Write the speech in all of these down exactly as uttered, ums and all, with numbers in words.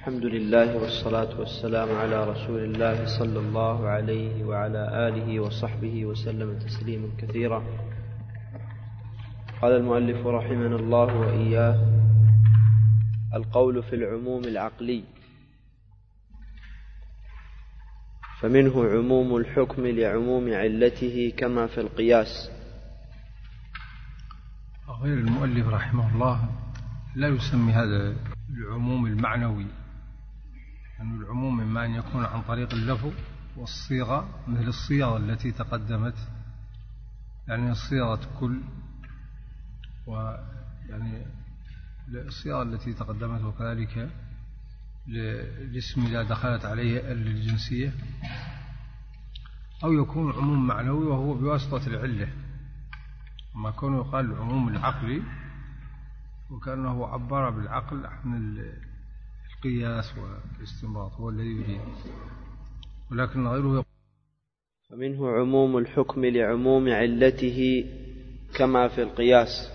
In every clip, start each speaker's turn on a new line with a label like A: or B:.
A: الحمد لله والصلاة والسلام على رسول الله صلى الله عليه وعلى آله وصحبه وسلم تسليما كثيرا. قال المؤلف رحمنا الله وإياه: القول في العموم العقلي، فمنه عموم الحكم لعموم علته كما في القياس.
B: غير المؤلف رحمه الله لا يسمي هذا العموم المعنوي، يعني العموم إما أن يكون عن طريق اللفظ والصيغة مثل الصيغة التي تقدمت، يعني صيغة كل، ويعني الصيغة التي تقدمت، وكذلك الاسم إذا دخلت عليه الجنسية، أو يكون عموم معنوي وهو بواسطة العلة، ما كونه يقال العموم العقلي وكأنه عبر بالعقل عن القياس والاستنباط هو الذي يريد، ولكن غيره يقول
A: فمنه عموم الحكم لعموم علته كما في القياس.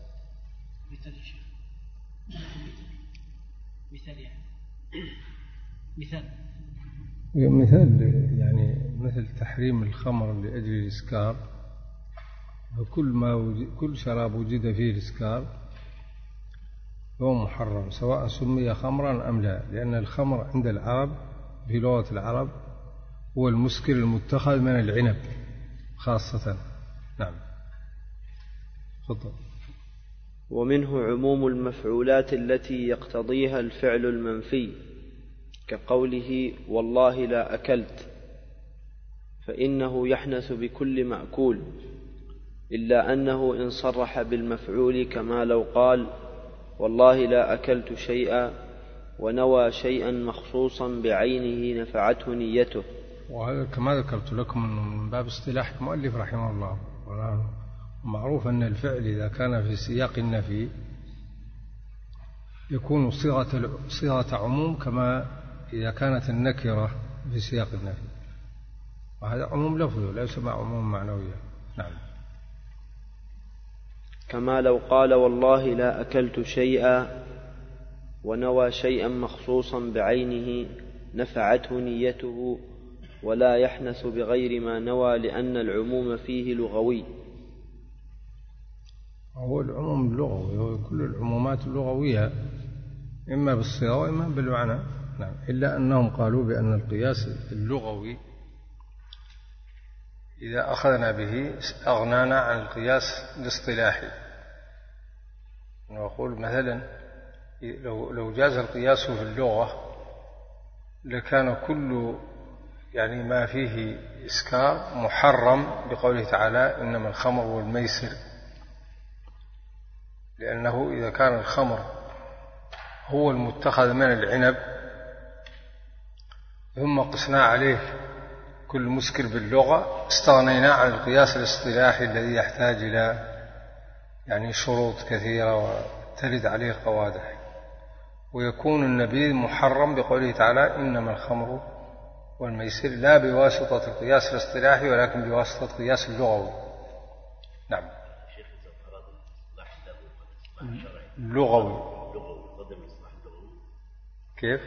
C: مثال يعني مثال
B: مثال يعني مثل تحريم الخمر لأجل الإسكار، وكل ما وجد كل شراب وجد فيه الإسكار هو محرم سواء سمي خمرا أم لا، لأن الخمر عند العرب في لغة العرب هو المسكر المتخذ من العنب خاصة. نعم، تفضل.
A: ومنه عموم المفعولات التي يقتضيها الفعل المنفي، كقوله والله لا أكلت، فإنه يحنث بكل مأكول، إلا أنه إن صرح بالمفعول كما لو قال والله لا أكلت شيئا ونوى شيئا مخصوصا بعينه نفعته نيته.
B: وهذا كما ذكرت لكم من باب اصطلاح المؤلف رحمه الله، ومعروف أن الفعل إذا كان في سياق النفي يكون صيغة صيغة عموم كما إذا كانت النكرة في سياق النفي، وهذا عموم لفظي لا يسمى عموم معنويا. نعم.
A: كما لو قال والله لا أكلت شيئا ونوى شيئا مخصوصا بعينه نفعته نيته، ولا يحنث بغير ما نوى، لأن العموم فيه لغوي.
B: هو العموم اللغوي، هو كل العمومات اللغوية إما بالصيغة وإما بالمعنى. نعم، إلا أنهم قالوا بأن القياس اللغوي إذا أخذنا به أغنانا عن القياس الاصطلاحي. نقول مثلا لو لو جاز القياس في اللغة لكان كل يعني ما فيه إسكار محرم بقوله تعالى إنما الخمر والميسر، لأنه إذا كان الخمر هو المتخذ من العنب ثم قسنا عليه كل مسكر باللغة استغنينا عن القياس الاصطلاحي الذي يحتاج إلى يعني شروط كثيرة وترد عليه قوادح، ويكون النبيذ محرم بقوله تعالى إنما الخمر والميسر، لا بواسطة القياس الاصطلاحي ولكن بواسطة القياس اللغوي. نعم. اللغوي كيف؟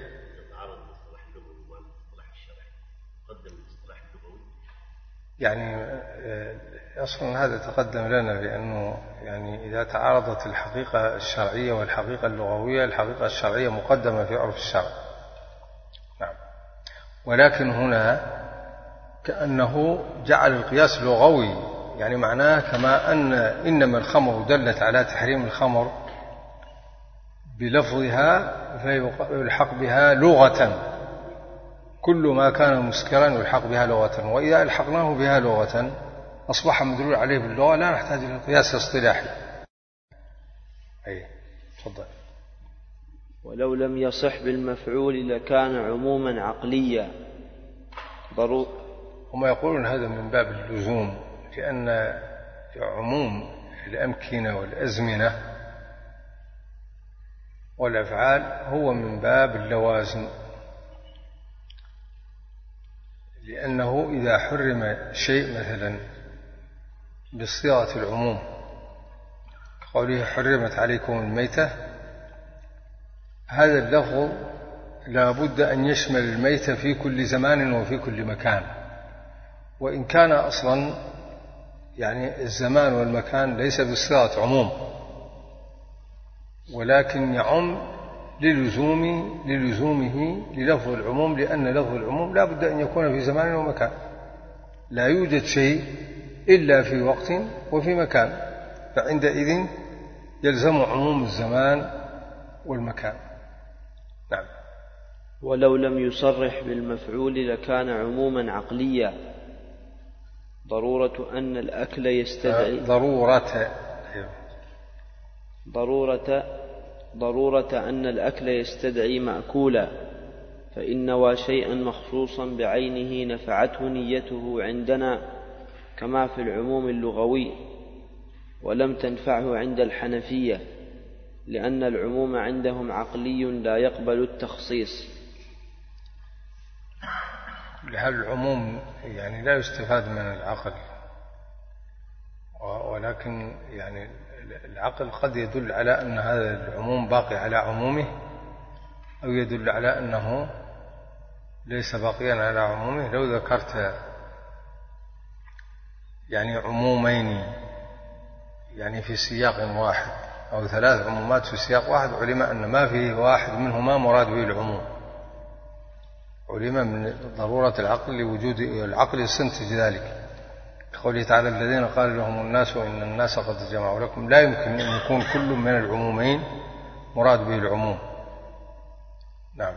B: يعني أصلا هذا تقدم لنا، لأنه يعني إذا تعارضت الحقيقة الشرعية والحقيقة اللغوية، الحقيقة الشرعية مقدمة في عرف الشرع. نعم. ولكن هنا كأنه جعل القياس لغوي، يعني معناه كما أن إنما الخمر دلت على تحريم الخمر بلفظها فيلحق بها لغة، كل ما كان مسكرا يلحق بها لغة، وإذا ألحقناه بها لغة أصبح مدلول عليه باللغة، لا نحتاج إلى القياس الاصطلاحي. أي تفضل.
A: ولو لم يصح بالمفعول لكان عموما عقليا ضروري.
B: هم يقولون هذا من باب اللزوم، لأن عموم الأمكنة والأزمنة والأفعال هو من باب اللوازم، لأنه إذا حرم شيء مثلا بصيغة العموم قوله حرمت عليكم الميتة، هذا اللفظ لا بد أن يشمل الميت في كل زمان وفي كل مكان، وإن كان أصلا يعني الزمان والمكان ليس بصيغة عموم، ولكن يعم للزوم للزومه للفظ العموم، لأن لفظ العموم لا بد أن يكون في زمان ومكان، لا يوجد شيء إلا في وقت وفي مكان، فعندئذ يلزم عموم الزمان والمكان. نعم.
A: ولو لم يصرح بالمفعول لكان عموما عقليا، ضرورة أن الأكل يستدعي
B: ضرورة
A: ضرورة ضرورة أن الأكل يستدعي مأكولا، فإن نوى شيئا مخصوصا بعينه نفعته نيته عندنا كما في العموم اللغوي، ولم تنفعه عند الحنفية، لأن العموم عندهم عقلي لا يقبل التخصيص.
B: لهذا العموم يعني لا يستفاد من العقل، ولكن يعني العقل قد يدل على أن هذا العموم باقي على عمومه، أو يدل على أنه ليس باقيا على عمومه. لو ذكرت يعني عمومين يعني في سياق واحد أو ثلاث عمومات في سياق واحد، علم أن ما فيه واحد منهما مراد به العموم، علم من ضرورة العقل لوجود العقل يستنتج ذلك. قوله تعالى الذين قال لهم الناس إن الناس قد جمعوا لكم، لا يمكن أن يكون كل من العمومين مراد به العموم. نعم.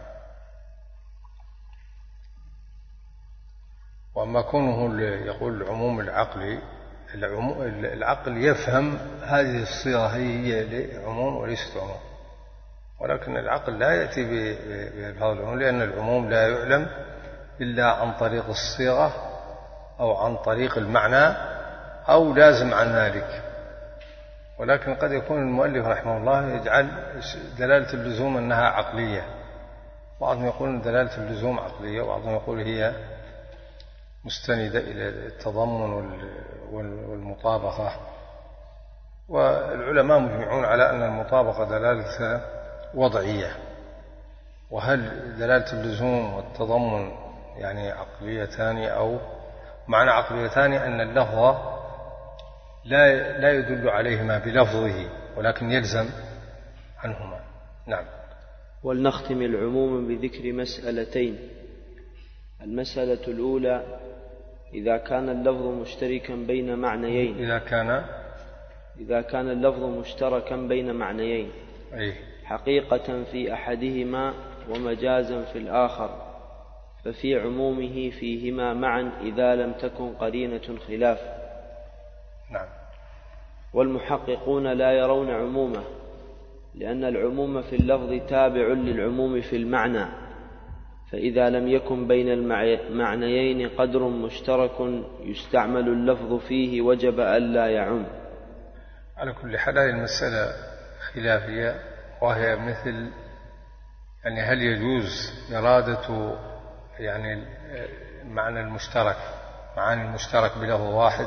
B: وأما كونه يقول العموم العقلي، العقل يفهم هذه الصيغة هي عموم وليست عموم، ولكن العقل لا يأتي بهذا العموم، لأن العموم لا يعلم إلا عن طريق الصيغة أو عن طريق المعنى أو لازم عن ذلك. ولكن قد يكون المؤلف رحمه الله يجعل دلالة اللزوم أنها عقلية، بعضهم يقول دلالة اللزوم عقلية، وبعضهم يقول هي مستندة إلى التضمن والمطابقة. والعلماء مجمعون على أن المطابقة دلالة وضعية، وهل دلالة اللزوم والتضمن يعني عقليتان، أو معنى عقليتان أن اللفظ لا لا يدل عليهما بلفظه ولكن يلزم عنهما. نعم.
A: ولنختم العموم بذكر مسألتين. المسألة الأولى: إذا كان اللفظ مشتركا بين معنيين
B: إذا كان
A: إذا كان اللفظ مشتركا بين معنيين
B: أي
A: حقيقة في أحدهما ومجازا في الآخر، ففي عمومه فيهما معا إذا لم تكن قرينة خلاف.
B: نعم.
A: والمحققون لا يرون عمومه، لأن العموم في اللفظ تابع للعموم في المعنى، فإذا لم يكن بين المعنيين قدر مشترك يستعمل اللفظ فيه وجب ألا يعم.
B: على كل حال هذه المسألة خلافية، وهي مثل يعني هل يجوز إرادة يعني معنى المشترك معاني المشترك بلفظ واحد،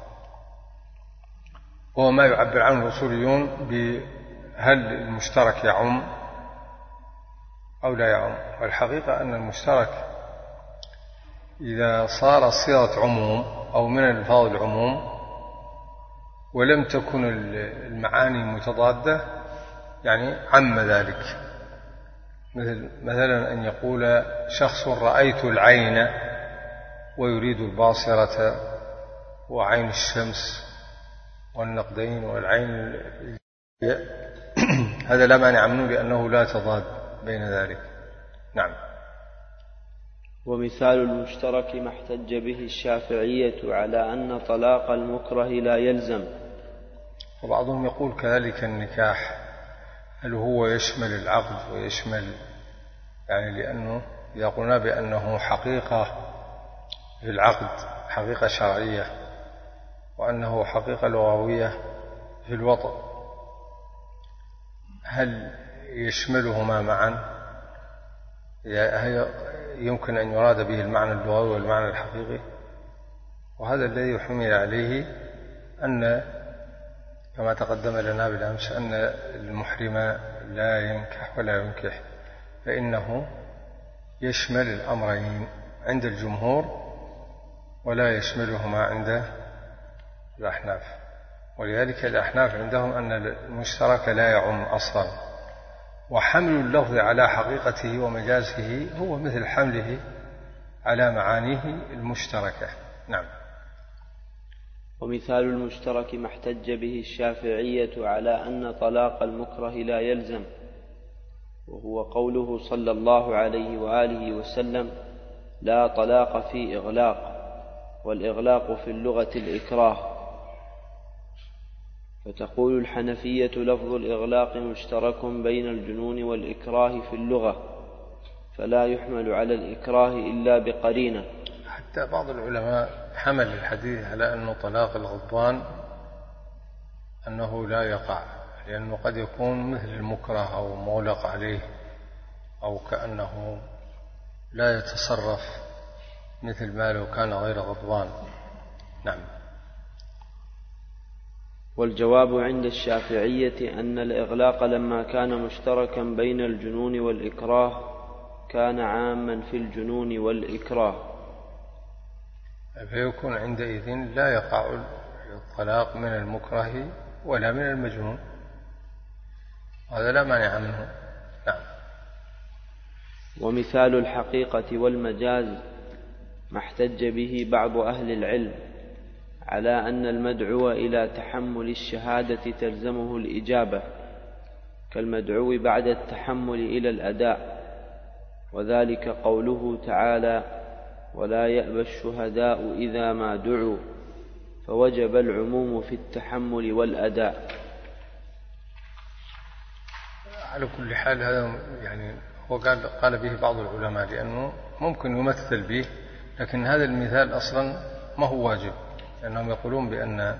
B: وهو ما يعبر عنه الأصوليون بهل المشترك يعم أو لا يعم. والحقيقة أن المشترك إذا صار صيغة عموم أو من الفاظ العموم ولم تكن المعاني متضادة يعني عم ذلك. مثل مثلا أن يقول شخص رأيت العين ويريد الباصرة وعين الشمس والنقدين والعين هذا لا مانع منه لأنه لا تضاد بين ذلك. نعم.
A: ومثال المشترك ما احتج به الشافعية على أن طلاق المكره لا يلزم.
B: وبعضهم يقول كذلك النكاح، هل هو يشمل العقد ويشمل يعني لأنه يقولون بأنه حقيقة في العقد حقيقة شرعية، وأنه حقيقة لغوية في الوطء، هل يشملهما معا؟ يمكن أن يراد به المعنى اللغوي والمعنى الحقيقي. وهذا الذي يحمل عليه أن كما تقدم لنا بالأمس أن المحرم لا ينكح ولا ينكح، فإنه يشمل الأمرين عند الجمهور ولا يشملهما عند الأحناف، ولذلك الأحناف عندهم أن المشترك لا يعم أصلا، وحمل اللفظ على حقيقته ومجازه هو مثل حمله على معانيه المشتركة. نعم.
A: ومثال المشترك ما احتج به الشافعية على أن طلاق المكره لا يلزم، وهو قوله صلى الله عليه وآله وسلم: لا طلاق في إغلاق، والإغلاق في اللغة الإكراه. فتقول الحنفية: لفظ الإغلاق مشترك بين الجنون والإكراه في اللغة، فلا يحمل على الإكراه إلا بقرينة.
B: حتى بعض العلماء حمل الحديث على أن طلاق الغضبان أنه لا يقع، لأنه قد يكون مثل المكره أو مغلق عليه، أو كأنه لا يتصرف مثل ما لو كان غير غضبان. نعم.
A: والجواب عند الشافعية أن الإغلاق لما كان مشتركا بين الجنون والإكراه كان عاما في الجنون والإكراه،
B: فيكون عندئذ لا يقع الطلاق من المكره ولا من المجنون، هذا لا مانع منه. نعم.
A: ومثال الحقيقة والمجاز ما احتج به بعض أهل العلم على أن المدعو إلى تحمل الشهادة تلزمه الإجابة، كالمدعو بعد التحمل إلى الأداء، وذلك قوله تعالى: ولا يأبى الشهداء إذا ما دعوا، فوجب العموم في التحمل والأداء.
B: على كل حال هذا يعني هو قال, قال به بعض العلماء لأنه ممكن يمثل به، لكن هذا المثال أصلا ما هو واجب، لأنهم يقولون بأن،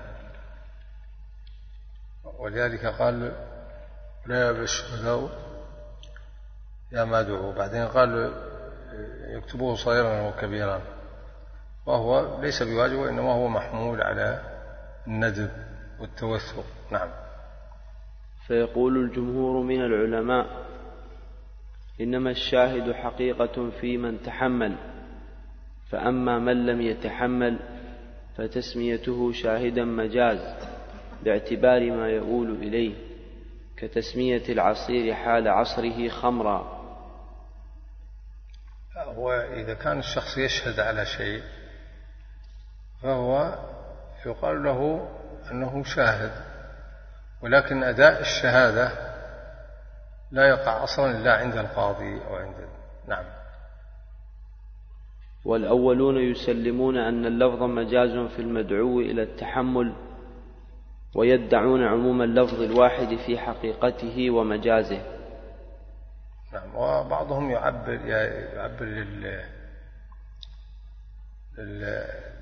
B: ولذلك قال لا يأبى الشهداء يا ما دعوا، بعدين قال يكتبوه صغيرا وكبيرا، وهو ليس بواجب، وإنما هو محمول على الندب والتوثق. نعم.
A: فيقول الجمهور من العلماء: إنما الشاهد حقيقة في من تحمل، فأما من لم يتحمل فتسميته شاهدا مجاز باعتبار ما يؤول إليه، كتسمية العصير حال عصره خمرا.
B: وإذا كان الشخص يشهد على شيء فهو يقال له أنه شاهد، ولكن أداء الشهادة لا يقع أصلا إلا عند القاضي أو عند. نعم.
A: والأولون يسلمون أن اللفظ مجاز في المدعو إلى التحمل، ويدعون عموم اللفظ الواحد في حقيقته ومجازه.
B: نعم. وبعضهم يعبر يعبر لل لل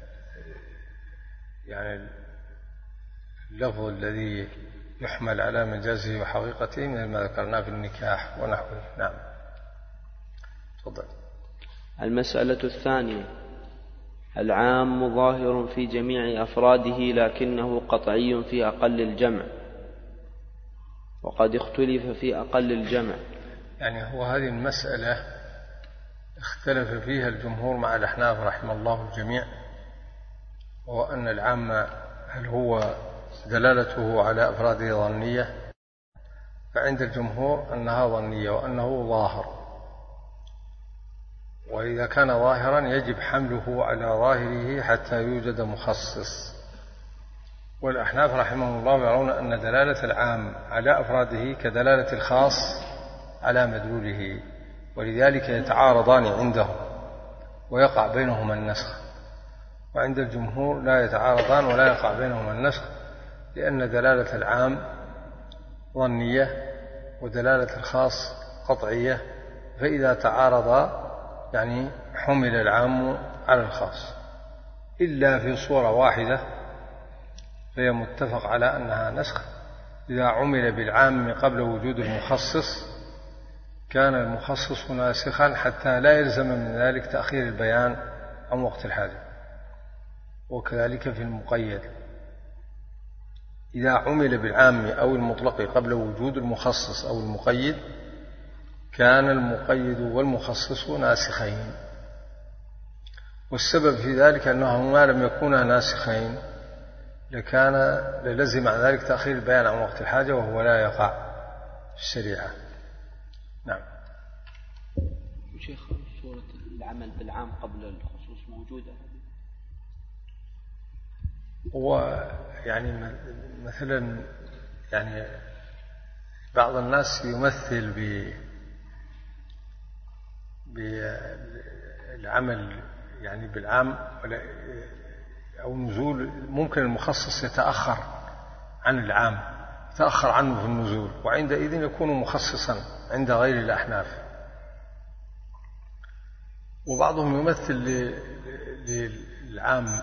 B: يعني اللفظ الذي يحمل على مجازه وحقيقته مثل ما ذكرنا في النكاح ونحوه. نعم. تفضل.
A: المسألة الثانية: العام ظاهر في جميع أفراده لكنه قطعي في أقل الجمع، وقد اختلف في أقل الجمع.
B: يعني هو هذه المسألة اختلف فيها الجمهور مع الأحناف رحمه الله الجميع، وهو أن العام هل هو دلالته على أفراده ظنية، فعند الجمهور أنها ظنية وأنه ظاهر، وإذا كان ظاهرا يجب حمله على ظاهره حتى يوجد مخصص. والأحناف رحمهم الله يرون أن دلالة العام على أفراده كدلالة الخاص على مدلوله، ولذلك يتعارضان عندهم ويقع بينهما النسخ، وعند الجمهور لا يتعارضان ولا يقع بينهما النسخ، لأن دلالة العام ظنية ودلالة الخاص قطعية، فإذا تعارضا يعني حمل العام على الخاص، إلا في صورة واحدة فهي متفق على أنها نسخ: إذا عمل بالعام قبل وجود المخصص كان المخصص ناسخا حتى لا يلزم من ذلك تأخير البيان عن وقت الحاجة. وكذلك في المقيد، إذا عمل بالعام أو المطلق قبل وجود المخصص أو المقيد كان المقيد والمخصص ناسخين، والسبب في ذلك أنه ما لم يكونا ناسخين لكان للزم عن ذلك تأخير البيان عن وقت الحاجة، وهو لا يقع في الشريعة. نعم.
A: شيخ صورة العمل بالعام قبل الخصوص موجودة؟
B: ويعني مثلا يعني بعض الناس يمثل ب بالعمل يعني بالعام أو نزول، ممكن المخصص يتأخر عن العام، يتأخر عنه في النزول، وعندئذ يكون مخصصا عند غير الأحناف. وبعضهم يمثل للعام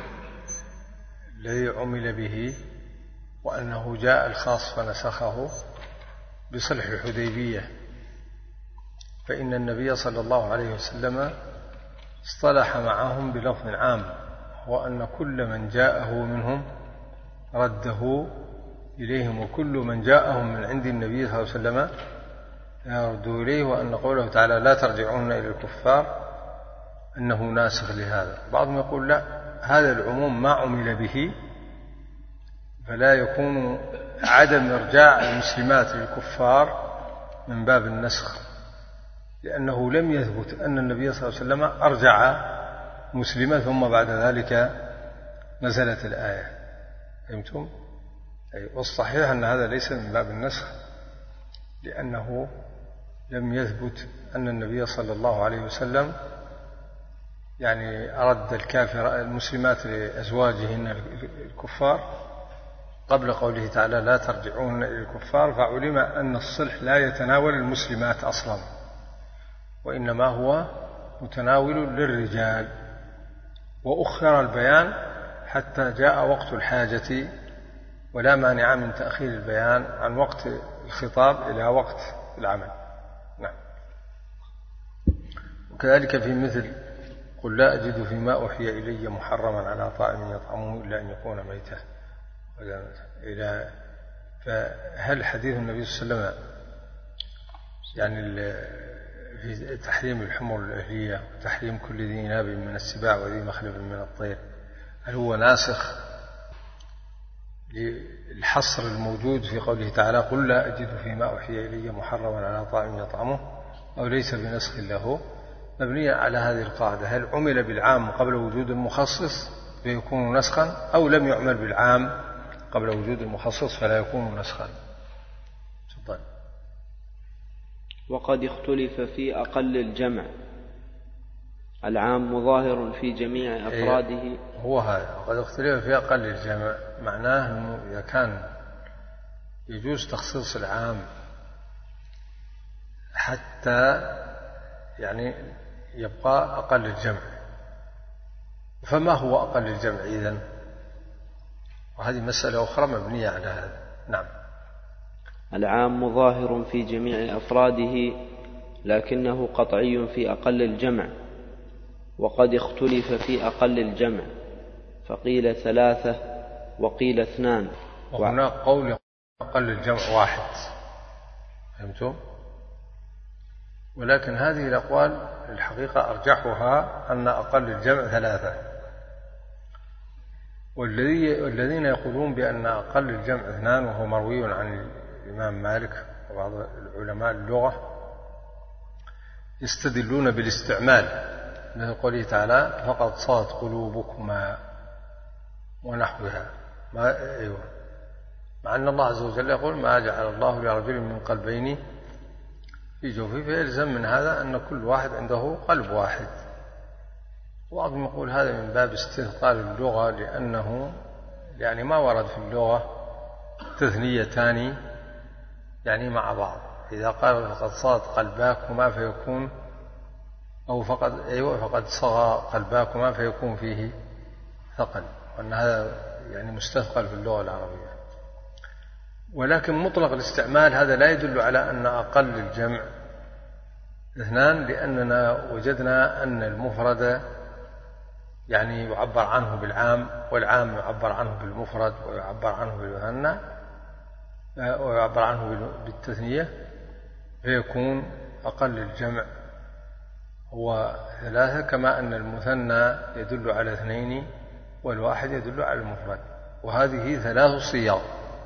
B: الذي عمل به وأنه جاء الخاص فنسخه بصلح الحديبية، فإن النبي صلى الله عليه وسلم اصطلح معهم بلفظ عام، وأن كل من جاءه منهم رده إليهم، وكل من جاءهم من عند النبي صلى الله عليه وسلم يرده إليه، وأن قوله تعالى لا ترجعون إلى الكفار أنه ناسخ لهذا. بعضهم يقول لا، هذا العموم ما عمل به، فلا يكون عدم إرجاع المسلمات للكفار من باب النسخ، لأنه لم يثبت أن النبي صلى الله عليه وسلم أرجع مسلمات ثم بعد ذلك نزلت الآية. فهمتم؟ أي والصحيح أن هذا ليس من باب النسخ، لأنه لم يثبت أن النبي صلى الله عليه وسلم يعني أرد الكافر المسلمات لأزواجهن الكفار قبل قوله تعالى لا ترجعون إلى الكفار، فعلم أن الصلح لا يتناول المسلمات أصلا، وإنما هو متناول للرجال، وأخر البيان حتى جاء وقت الحاجة، ولا مانع من تأخير البيان عن وقت الخطاب إلى وقت العمل. نعم. وكذلك في مثل قل لا أجد فيما أوحي إلي محرما على طاعم يطعمه إلا أن يكون ميتا. إلى فهل حديث النبي صلى الله عليه وسلم يعني في تحريم الحمر الأهلية وتحريم كل ذي ناب من السباع وذي مخلب من الطير، هل هو ناسخ للحصر الموجود في قوله تعالى قل لا أجد فيما أوحي إلي محرما على طاعم يطعمه، أو ليس بنسخ له؟ مبنية على هذه القاعدة: هل عمل بالعام قبل وجود المخصص فيكون نسخا، أو لم يعمل بالعام قبل وجود المخصص فلا يكون نسخا؟ تفضل.
A: وقد اختلف في أقل الجمع. العام مظاهر في جميع أفراده.
B: هو هذا وقد اختلف في أقل الجمع، معناه أنه إذا كان يجوز تخصيص العام حتى يعني يبقى أقل الجمع، فما هو أقل الجمع إذن؟ وهذه مسألة أخرى مبنية على هذا. نعم.
A: العام مظاهر في جميع أفراده لكنه قطعي في أقل الجمع، وقد اختلف في أقل الجمع، فقيل ثلاثة وقيل اثنان.
B: وهناك قول أقل الجمع واحد، فهمتم؟ ولكن هذه الأقوال الحقيقة أرجحها أن أقل الجمع ثلاثة، والذين يقولون بأن أقل الجمع اثنان وهو مروي عن الإمام مالك وبعض العلماء اللغة يستدلون بالاستعمال، مثل قوله تعالى فقد صغت قلوبكما ونحوها. ما أيوة. مع أن الله عز وجل يقول ما جعل الله لرجل من قلبين في جوفه، فيلزم من هذا أن كل واحد عنده قلب واحد. وبعضهم يقول هذا من باب استثقال اللغة، لأنه يعني ما ورد في اللغة تثنيتان يعني مع بعض. إذا قال فقد صغت قلباكما فيكون أو فقد أيوة فقد صغى قلباكما فيكون فيه ثقل، وأن هذا يعني مستثقل في اللغة العربية. ولكن مطلق الاستعمال هذا لا يدل على أن أقل الجمع اثنان، لأننا وجدنا أن المفرد يعني يعبر عنه بالعام، والعام يعبر عنه بالمفرد، ويعبر عنه بالمثنى، ويعبر عنه بالتثنية، فيكون أقل الجمع هو ثلاثة، كما أن المثنى يدل على اثنين والواحد يدل على المفرد، وهذه ثلاث صيغ،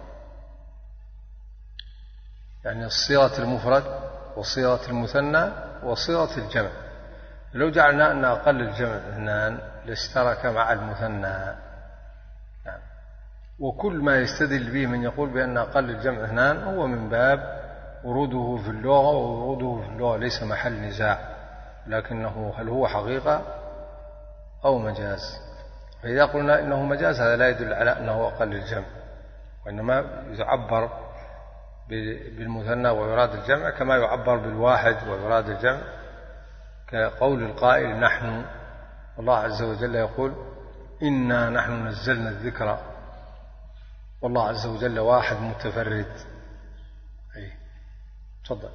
B: يعني الصيغة المفرد وصيغة المثنى وصيغة الجمع. لو جعلنا أن أقل الجمع اثنان لاشترك مع المثنى. نعم. وكل ما يستدل به من يقول بأن أقل الجمع اثنان هو من باب وروده في اللغة، ووروده في اللغة ليس محل نزاع، لكنه هل هو حقيقة أو مجاز. فإذا قلنا إنه مجاز هذا لا يدل على أنه أقل الجمع، وإنما يعبر بالمثنى ويراد الجمع كما يعبر بالواحد ويراد الجمع، كقول القائل نحن، الله عز وجل يقول إنا نحن نزلنا الذكر، والله عز وجل واحد متفرد. أي تفضل.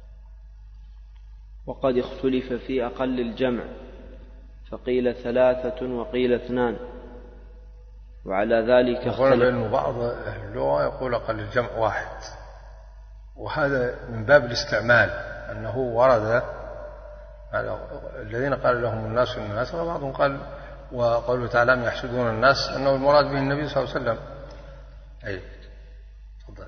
A: وقد اختلف في أقل الجمع، فقيل ثلاثة وقيل اثنان، وعلى ذلك
B: يقول بأنه بعض أهل اللغة يقول أقل الجمع واحد، وهذا من باب الاستعمال، أنه ورد الذين قال لهم الناس الناس، وبعضهم قال وقوله تعالى أم يحسدون الناس أنه المراد به النبي صلى الله عليه وسلم. أي تفضل.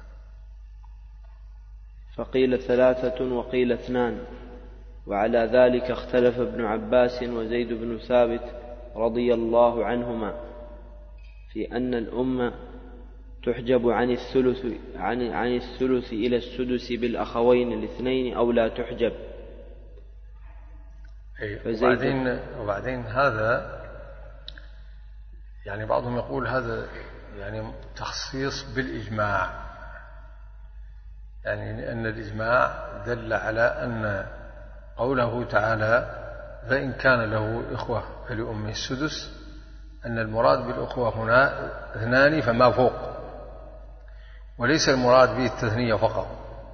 A: فقيل ثلاثة وقيل اثنان، وعلى ذلك اختلف ابن عباس وزيد بن ثابت رضي الله عنهما في أن الأمة تحجب عن الثلث عن عن الثلث إلى السدس بالأخوين الاثنين أو لا تحجب.
B: وبعدين, وبعدين هذا يعني بعضهم يقول هذا يعني تخصيص بالإجماع، يعني أن الإجماع دل على أن قوله تعالى فإن كان له إخوة فلأمه السدس، أن المراد بالأخوة هنا اثنان فما فوق، وليس المراد به التثنية فقط،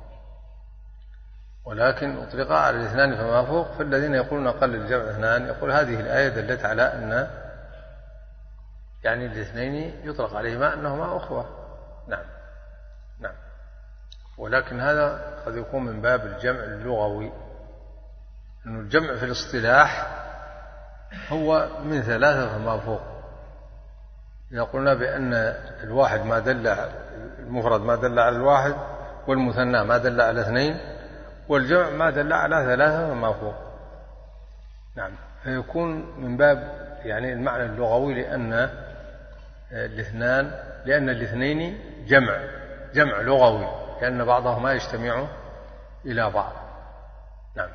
B: ولكن أطلق على الاثنان فما فوق. فالذين يقولون أقل الجمع اثنان يقول هذه الآية دلت على أن يعني الاثنين يطلق عليهما أنهما أخوة. نعم نعم. ولكن هذا قد يكون من باب الجمع اللغوي، أن الجمع في الاصطلاح هو من ثلاثة فما فوق. إذا قلنا بأن الواحد ما دل المفرد ما دل على الواحد، والمثنى ما دل على اثنين، والجمع ما دل على ثلاثة فما فوق. نعم. فيكون من باب يعني المعنى اللغوي، لأن الاثنان لأن الاثنين جمع جمع لغوي، لأن بعضهما يجتمع إلى بعض. نعم.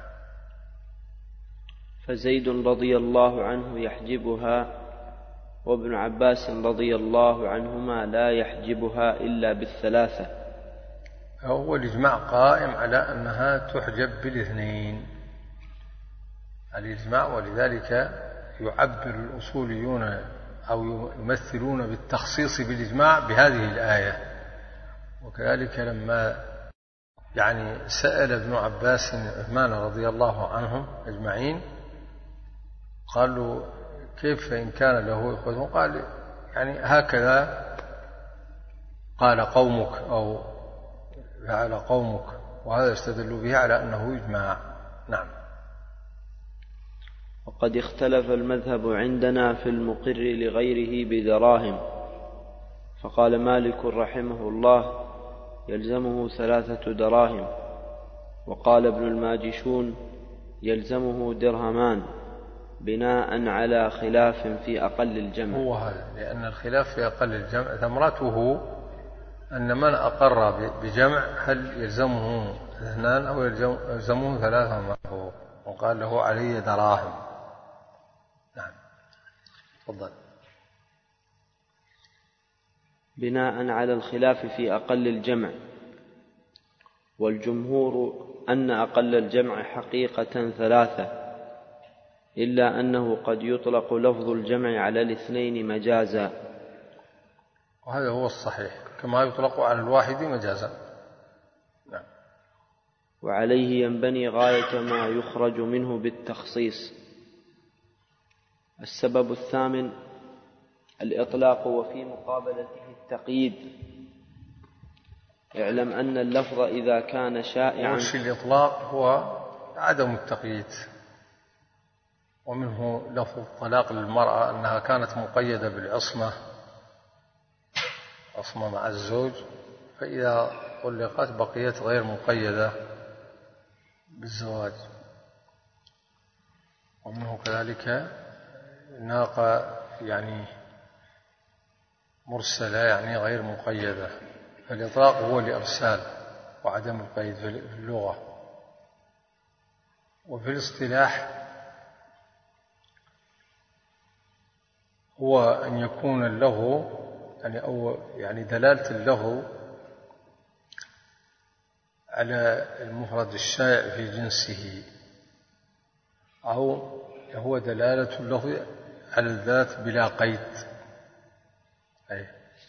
A: فزيد رضي الله عنه يحجبها، وابن عباس رضي الله عنهما لا يحجبها إلا بالثلاثة.
B: هو الإجماع قائم على أنها تحجب بالاثنين، الإجماع، ولذلك يعبر الأصوليون أو يمثلون بالتخصيص بالإجماع بهذه الآية. وكذلك لما يعني سأل ابن عباس عثمان رضي الله عنهم أجمعين، قالوا كيف إن كان له إخوة؟ قال يعني هكذا قال قومك أو فعل قومك، وهذا استدلوا به على أنه إجماع. نعم.
A: وقد اختلف المذهب عندنا في المقر لغيره بدراهم، فقال مالك رحمه الله يلزمه ثلاثة دراهم، وقال ابن الماجشون يلزمه درهمان، بناء على خلاف في أقل الجمع.
B: هو هذا، لأن الخلاف في أقل الجمع ثمرته أن من أقر بجمع هل يلزمه اثنان أو يلزمه ثلاثة ما فوق، وقال له علي دراهم. نعم. تفضل.
A: بناء على الخلاف في أقل الجمع، والجمهور أن أقل الجمع حقيقة ثلاثة، إلا أنه قد يطلق لفظ الجمع على الاثنين مجازا،
B: وهذا هو الصحيح، كما يطلق على الواحد مجازا. نعم.
A: وعليه ينبني غاية ما يخرج منه بالتخصيص. السبب الثامن الإطلاق، وفي مقابلته التقييد. اعلم أن اللفظ إذا كان شائعا.
B: وش الإطلاق؟ هو عدم التقييد. ومنه لفظ الطلاق للمرأة أنها كانت مقيدة بالعصمة، عصمة مع الزوج، فإذا طلقت بقيت غير مقيدة بالزواج. ومنه كذلك ناقة يعني مرسلة يعني غير مقيدة، فالإطلاق هو الإرسال وعدم القيد في اللغة. وفي الاصطلاح هو أن يكون اللفظ يعني أو يعني دلالة اللفظ على المفرد الشائع في جنسه، أو هو دلالة اللفظ على الذات بلا قيد. أي.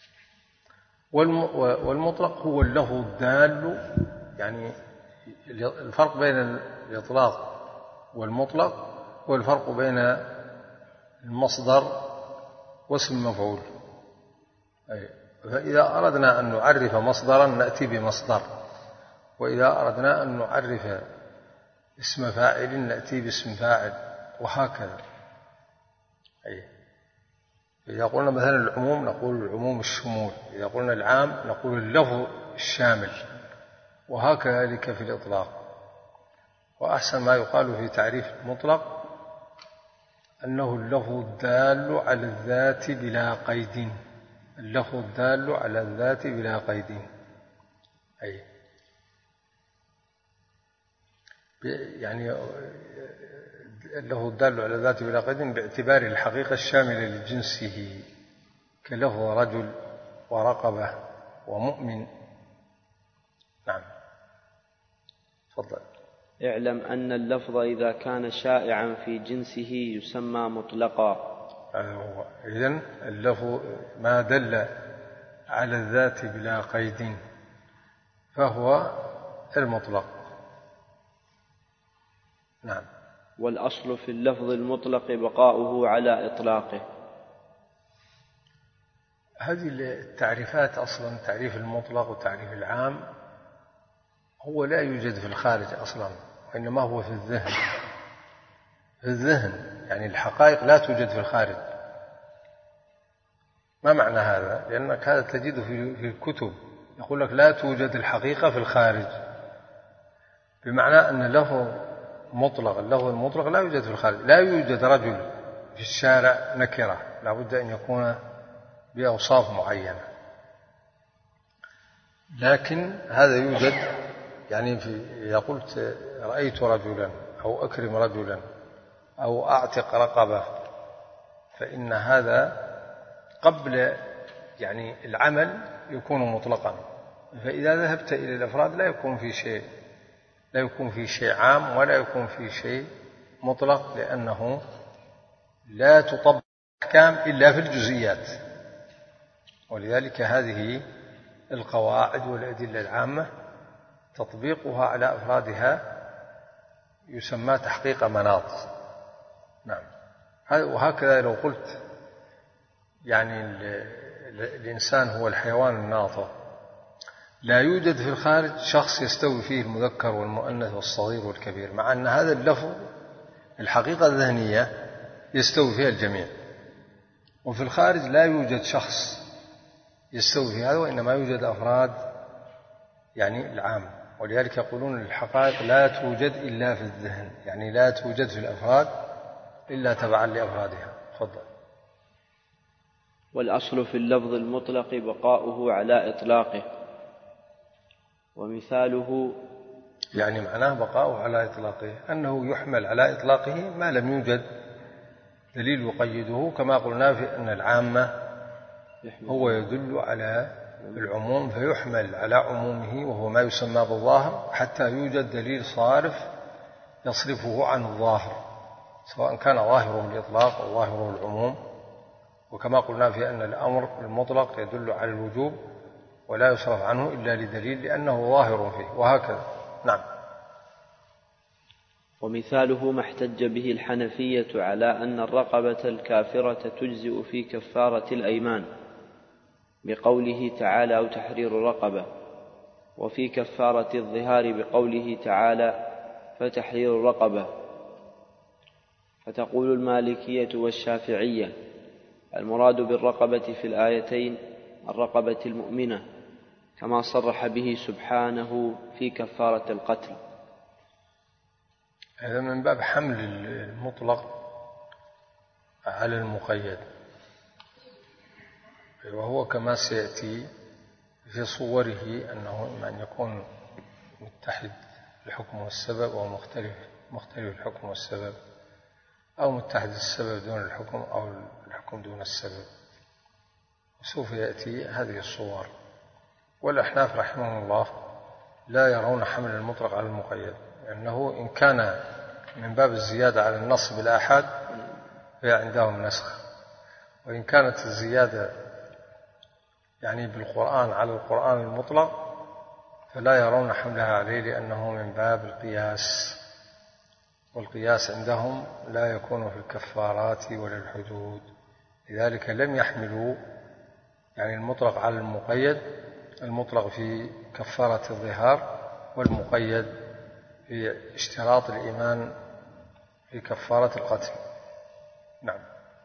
B: والمطلق هو اللفظ الدال، يعني الفرق بين الإطلاق والمطلق هو الفرق بين المصدر واسم مفعول. أي. فإذا أردنا أن نعرف مصدرا نأتي بمصدر، وإذا أردنا أن نعرف اسم فاعل نأتي باسم فاعل، وهكذا. أي. إذا قلنا مثلا العموم نقول العموم الشمول، إذا قلنا العام نقول اللفظ الشامل، وهكذا في الإطلاق. وأحسن ما يقال في تعريف المطلق أنه اللفظ الدال على الذات بلا قيد، اللفظ الدال على الذات بلا قيد. أي. يعني اللفظ الدال على الذات بلا قيد باعتبار الحقيقة الشاملة لجنسه، كلفظ رجل ورقبة ومؤمن. نعم. تفضل.
A: اعلم أن اللفظ إذا كان شائعا في جنسه يسمى مطلقا.
B: إذن اللفظ ما دل على الذات بلا قيد فهو المطلق. نعم.
A: والأصل في اللفظ المطلق بقاؤه على إطلاقه.
B: هذه التعريفات أصلا، تعريف المطلق وتعريف العام، هو لا يوجد في الخارج أصلا، وإنما هو في الذهن. في الذهن يعني الحقائق لا توجد في الخارج. ما معنى هذا؟ لأنك هذا تجده في الكتب يقول لك لا توجد الحقيقة في الخارج، بمعنى أن اللفظ مطلق، اللفظ المطلق لا يوجد في الخارج. لا يوجد رجل في الشارع نكرة، لا بد أن يكون بأوصاف معينة. لكن هذا يوجد يعني في إذا قلت رأيت رجلا أو أكرم رجلا أو أعتق رقبة، فإن هذا قبل يعني العمل يكون مطلقا. فإذا ذهبت إلى الأفراد لا يكون في شيء، لا يكون في شيء عام ولا يكون في شيء مطلق، لأنه لا تطبق الأحكام إلا في الجزئيات. ولذلك هذه القواعد والأدلة العامة تطبيقها على أفرادها يسمى تحقيق مناط. نعم. وهكذا لو قلت يعني الإنسان هو الحيوان الناطق، لا يوجد في الخارج شخص يستوي فيه المذكر والمؤنث والصغير والكبير، مع أن هذا اللفظ الحقيقة الذهنية يستوي فيها الجميع. وفي الخارج لا يوجد شخص يستوي في هذا، وإنما يوجد أفراد يعني العام. ولذلك يقولون الحقائق لا توجد إلا في الذهن، يعني لا توجد في الأفراد إلا تبعا لأفرادها. تفضل.
A: والأصل في اللفظ المطلق بقاؤه على إطلاقه. ومثاله
B: يعني معناه بقاؤه على إطلاقه أنه يحمل على إطلاقه ما لم يوجد دليل يقيده، كما قلنا في أن العامة هو يدل على العموم فيحمل على عمومه، وهو ما يسمى بالظاهر، حتى يوجد دليل صارف يصرفه عن الظاهر، سواء كان ظاهره الإطلاق أو ظاهره العموم. وكما قلنا في أن الأمر المطلق يدل على الوجوب ولا يصرف عنه إلا لدليل لأنه ظاهر فيه، وهكذا. نعم.
A: ومثاله ما احتج به الحنفية على أن الرقبة الكافرة تجزئ في كفارة الأيمان بقوله تعالى أو تحرير رقبة، وفي كفارة الظهار بقوله تعالى فتحرير الرقبة. فتقول المالكية والشافعية: المراد بالرقبة في الآيتين الرقبة المؤمنة، كما صرح به سبحانه في كفارة القتل.
B: هذا من باب حمل المطلق على المقيد، وهو كما سيأتي في صوره أنه إما أن يكون متحد الحكم والسبب أو مختلف مختلف الحكم والسبب، أو متحد السبب دون الحكم أو الحكم دون السبب، وسوف يأتي هذه الصور. والأحناف رحمهم الله لا يرون حمل المطلق على المقيد، لأنه إن كان من باب الزيادة على النص بالآحاد فهي عندهم نسخ، وإن كانت الزيادة يعني بالقرآن على القرآن المطلق فلا يرون حملها عليه، لأنه من باب القياس، والقياس عندهم لا يكون في الكفارات ولا الحدود، لذلك لم يحملوا يعني المطلق على المقيد، المطلق في كفارة الظهار، والمقيد في اشتراط الإيمان في كفارة القتل. نعم.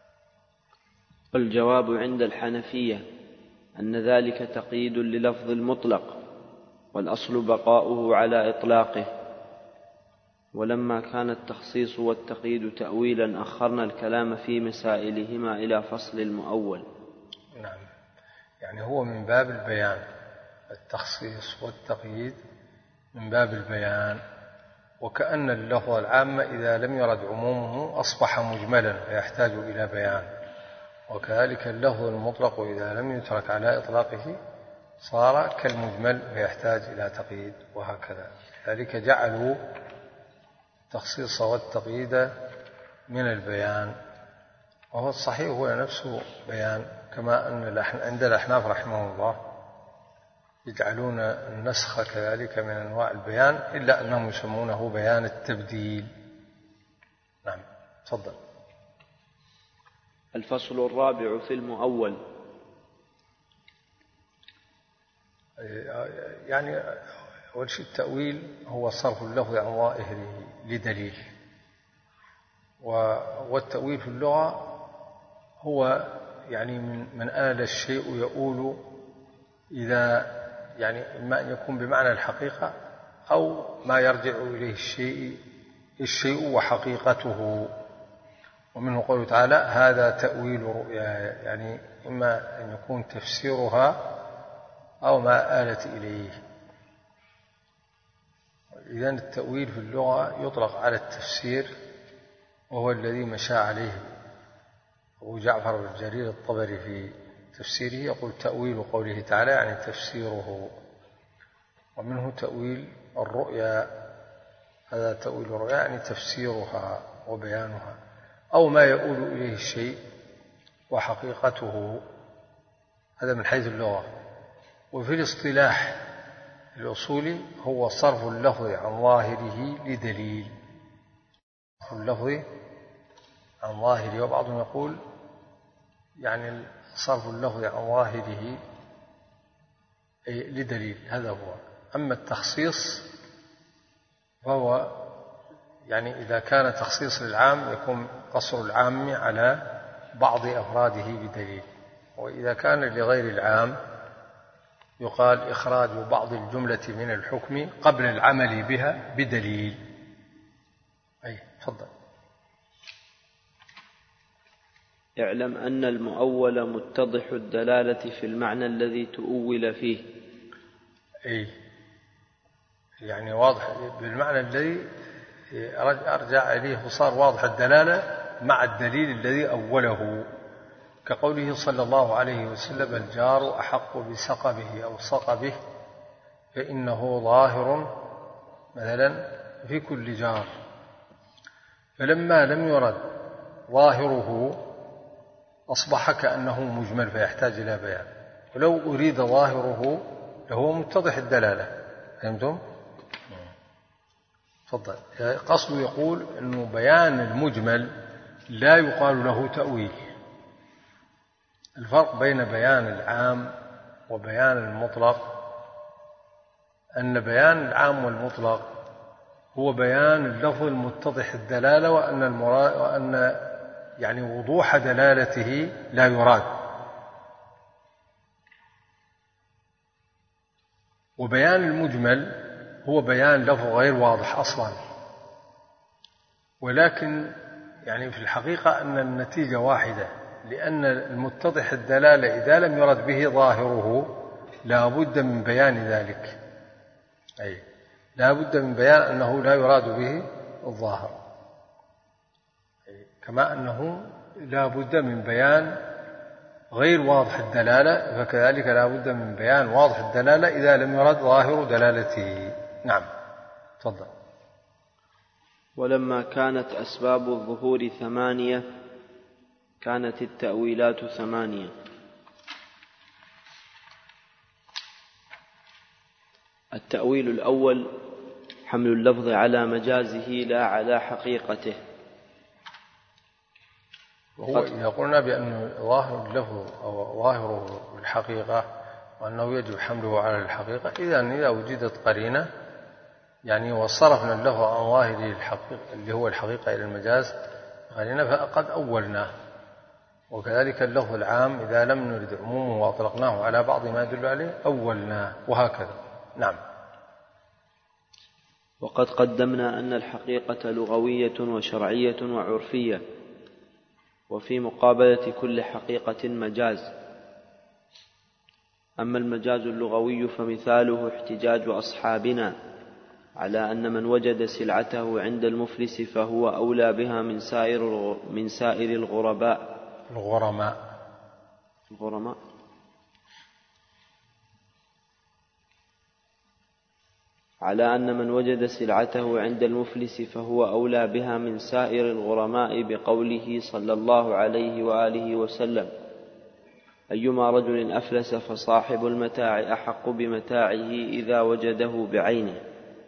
A: الجواب عند الحنفية أن ذلك تقييد للفظ المطلق، والأصل بقاؤه على إطلاقه، ولما كان التخصيص والتقييد تأويلا أخرنا الكلام في مسائلهما إلى فصل المؤول.
B: نعم، يعني هو من باب البيان، التخصيص والتقييد من باب البيان، وكأن اللفظ العام إذا لم يرد عمومه أصبح مجملا فيحتاج إلى بيان، وكذلك اللفظ المطلق إذا لم يترك على إطلاقه صار كالمجمل فيحتاج إلى تقييد، وهكذا. ذلك جعلوا التخصيص والتقييد من البيان، وهو الصحيح هو نفسه بيان، كما أن عند الأحناف رحمه الله يجعلون النسخ كذلك من أنواع البيان، إلا أنهم يسمونه بيان التبديل. نعم، تفضل.
A: الفصل الرابع في المؤول.
B: يعني أول شيء التأويل هو صرف اللفظ عن ظاهره لدليل، والتأويل في اللغة هو يعني من من آل الشيء يؤول، إذا يعني إما أن يكون بمعنى الحقيقة أو ما يرجع إليه الشيء الشيء وحقيقته. ومنه قوله تعالى: هذا تأويل رؤيا، يعني إما أن يكون تفسيرها أو ما آلت إليه. إذن التأويل في اللغة يطلق على التفسير، وهو الذي مشى عليه أبو جعفر بن جرير الطبري في تفسيره، يقول: تأويل قوله تعالى يعني تفسيره. ومنه تأويل الرؤيا، هذا تأويل الرؤيا يعني تفسيرها وبيانها، أو ما يؤول إليه الشيء وحقيقته، هذا من حيث اللغة. وفي الاصطلاح الأصولي هو صرف اللفظ عن ظاهره لدليل، اللفظ عن ظاهره، وبعضهم يقول يعني صرف اللفظ عن ظاهره لدليل، هذا هو. أما التخصيص فهو يعني إذا كان تخصيص للعام يكون قصر العام على بعض أفراده بدليل، وإذا كان لغير العام يقال إخراج بعض الجملة من الحكم قبل العمل بها بدليل. أي تفضل.
A: اعلم أن المؤول متضح الدلالة في المعنى الذي تؤول فيه.
B: أي يعني واضح بالمعنى الذي أرجع إليه، صار واضح الدلالة مع الدليل الذي أوله، كقوله صلى الله عليه وسلم: الجار أحق بسقبه أو صقبه فإنه ظاهر مثلا في كل جار. فلما لم يرد ظاهره أصبح كأنه مجمل فيحتاج إلى بيان، ولو أريد ظاهره لهو متضح الدلالة. فهمتم؟ تفضل. قصده يقول أنه بيان المجمل لا يقال له تأويل. الفرق بين بيان العام وبيان المطلق أن بيان العام والمطلق هو بيان اللفظ المتضح الدلالة، وأن المراد وأن يعني وضوح دلالته لا يراد. وبيان المجمل هو بيان لفظ غير واضح أصلا، ولكن يعني في الحقيقة أن النتيجة واحدة، لأن المتضح الدلالة إذا لم يرد به ظاهره لا بد من بيان ذلك، أي لا بد من بيان أنه لا يراد به الظاهر، كما أنه لا بد من بيان غير واضح الدلالة، فكذلك لا بد من بيان واضح الدلالة إذا لم يرد ظاهر دلالته. نعم، تفضل.
A: ولما كانت أسباب الظهور ثمانية كانت التأويلات ثمانية. التأويل الأول حمل اللفظ على مجازه لا على حقيقته.
B: وهو إذا قلنا بأن ظاهر اللفظ أو ظاهره الحقيقة وأنه يجب حمله على الحقيقة، إذن إذا وجدت قرينة يعني وصرفنا اللفظ عن ظاهره الحقيقة اللي هو الحقيقة إلى المجاز قرينة فقد أولناه. وكذلك اللفظ العام إذا لم نرد عمومه وأطلقناه على بعض ما يدل عليه أولناه، وهكذا. نعم.
A: وقد قدمنا أن الحقيقة لغوية وشرعية وعرفية، وفي مقابلة كل حقيقة مجاز. أما المجاز اللغوي فمثاله احتجاج أصحابنا على أن من وجد سلعته عند المفلس فهو أولى بها من سائر من سائر الغرباء
B: الغرماء
A: الغرماء على أن من وجد سلعته عند المفلس فهو أولى بها من سائر الغرماء بقوله صلى الله عليه وآله وسلم: أيما رجل أفلس فصاحب المتاع أحق بمتاعه إذا وجده بعينه.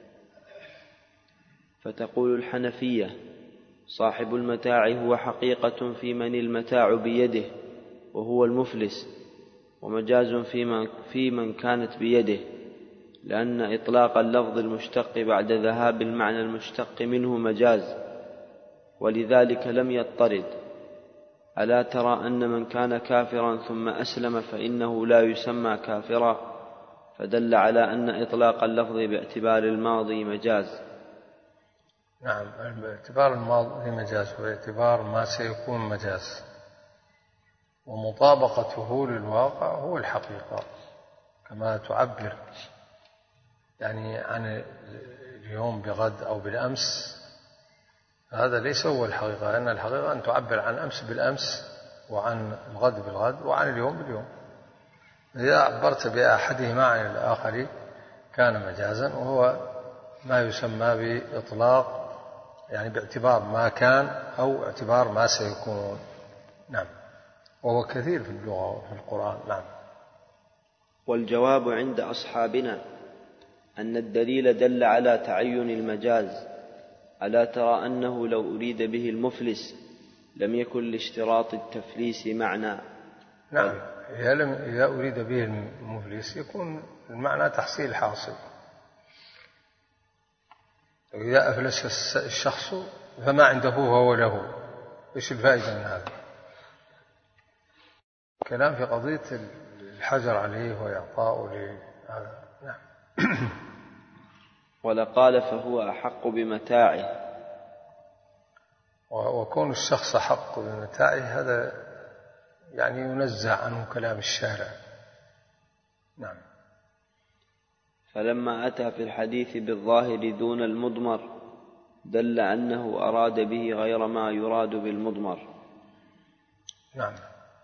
A: فتقول الحنفية: صاحب المتاع هو حقيقة في من المتاع بيده وهو المفلس، ومجاز في من كانت بيده، لأن إطلاق اللفظ المشتق بعد ذهاب المعنى المشتق منه مجاز، ولذلك لم يضطرد. ألا ترى أن من كان كافرا ثم أسلم فإنه لا يسمى كافرا؟ فدل على أن إطلاق اللفظ باعتبار الماضي مجاز.
B: نعم، باعتبار الماضي مجاز، وباعتبار ما سيكون مجاز، ومطابقته للواقع هو الحقيقة كما تعبر يعني عن اليوم بغد أو بالأمس. هذا ليس هو الحقيقة، لأن الحقيقة أن تعبر عن أمس بالأمس، وعن الغد بالغد، وعن اليوم باليوم. إذا عبرت بأحدهما عن الآخر كان مجازا، وهو ما يسمى بإطلاق يعني باعتبار ما كان أو اعتبار ما سيكون. نعم، وهو كثير في اللغة وفي القرآن. نعم.
A: والجواب عند أصحابنا أن الدليل دل على تعين المجاز. ألا ترى أنه لو أريد به المفلس لم يكن لاشتراط التفليس معنى؟
B: نعم، إذا أريد به المفلس يكون المعنى تحصيل حاصل. وإذا أفلس الشخص فما عنده هو له، إيش الفائدة من هذا؟ كلام في قضية الحجر عليه وإعطاءه لهذا. نعم.
A: ولقال فهو أحق بمتاعه.
B: وكون الشخص أحق بمتاعه هذا يعني ينزع عنه كلام الشارع. نعم.
A: فلما أتى في الحديث بالظاهر دون المضمر دل أنه أراد به غير ما يراد بالمضمر.
B: نعم.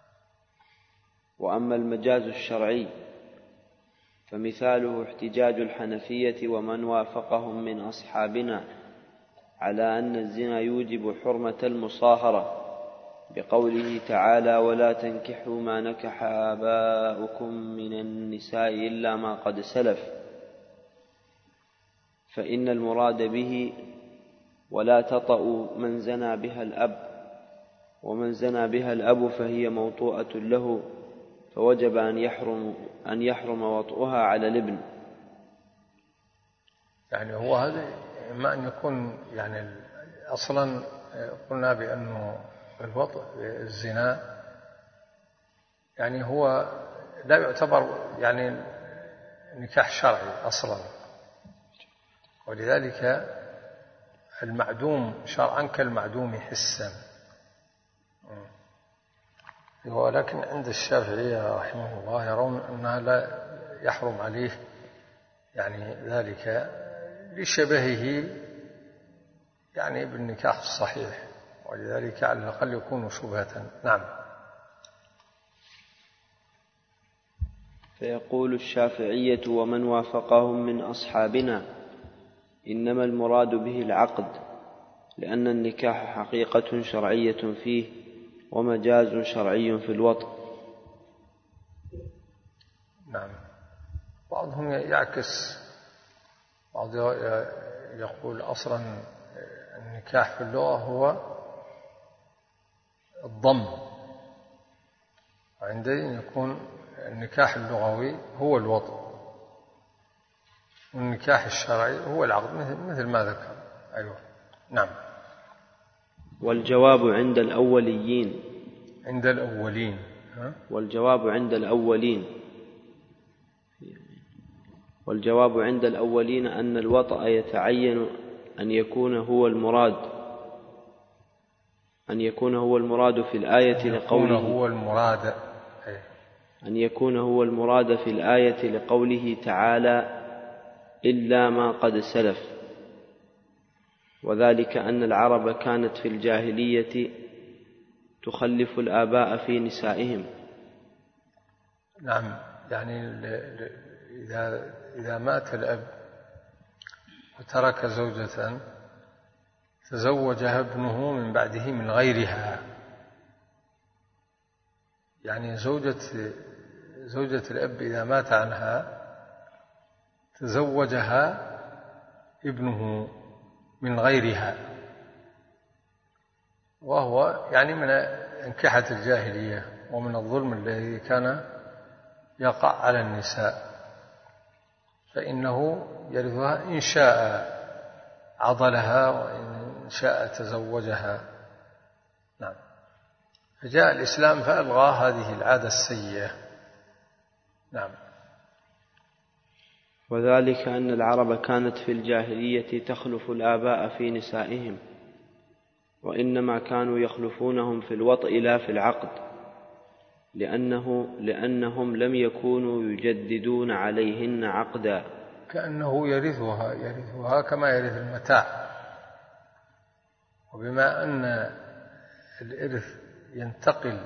A: وأما المجاز الشرعي فمثاله احتجاج الحنفية ومن وافقهم من أصحابنا على أن الزنا يوجب حرمة المصاهرة بقوله تعالى: ولا تنكحوا ما نكح آباؤكم من النساء إلا ما قد سلف. فإن المراد به ولا تطأوا من زنى بها الأب، ومن زنى بها الأب فهي موطوءة له، فوجب أن يحرم أن يحرم وطئها على الابن.
B: يعني هو هذا إما أن يكون يعني أصلا قلنا بأنه الوطء الزنا يعني هو لا يعتبر يعني نكاح شرعي أصلا، ولذلك المعدوم شرعا كالمعدوم حسا. ولكن عند الشافعية رحمه الله يرون أنها لا يحرم عليه يعني ذلك لشبهه يعني بالنكاح الصحيح، ولذلك على الأقل يكون شبهة. نعم.
A: فيقول الشافعية ومن وافقهم من أصحابنا إنما المراد به العقد، لأن النكاح حقيقة شرعية فيه ومجاز شرعي في الوطء.
B: نعم. بعضهم يعكس، بعض يقول أصلا النكاح في اللغة هو الضم، وعندئذ يكون النكاح اللغوي هو الوطء والنكاح الشرعي هو العقد مثل ما ذكر. أيوة. نعم.
A: والجواب عند الأوليين
B: عند الأولين ها؟
A: والجواب عند الأولين والجواب عند الأولين أن الوطأ يتعين أن يكون هو المراد أن يكون هو المراد في الآية لقوله
B: هو المراد
A: أن يكون هو المراد في الآية لقوله تعالى إلا ما قد سلف، وذلك أن العرب كانت في الجاهلية تخلف الآباء في نسائهم.
B: نعم. يعني إذا إذا مات الأب وترك زوجة تزوجها ابنه من بعده من غيرها، يعني زوجة زوجة الأب إذا مات عنها تزوجها ابنه من غيرها، وهو يعني من انكحة الجاهلية ومن الظلم الذي كان يقع على النساء، فإنه يرثها إن شاء عضلها وإن شاء تزوجها. نعم. فجاء الإسلام فألغى هذه العادة السيئة. نعم.
A: وذلك أن العرب كانت في الجاهلية تخلف الآباء في نسائهم، وإنما كانوا يخلفونهم في الوطء لا في العقد، لأنه لأنهم لم يكونوا يجددون عليهن عقدا.
B: كأنه يرثها يرثها كما يرث المتاع، وبما أن الإرث ينتقل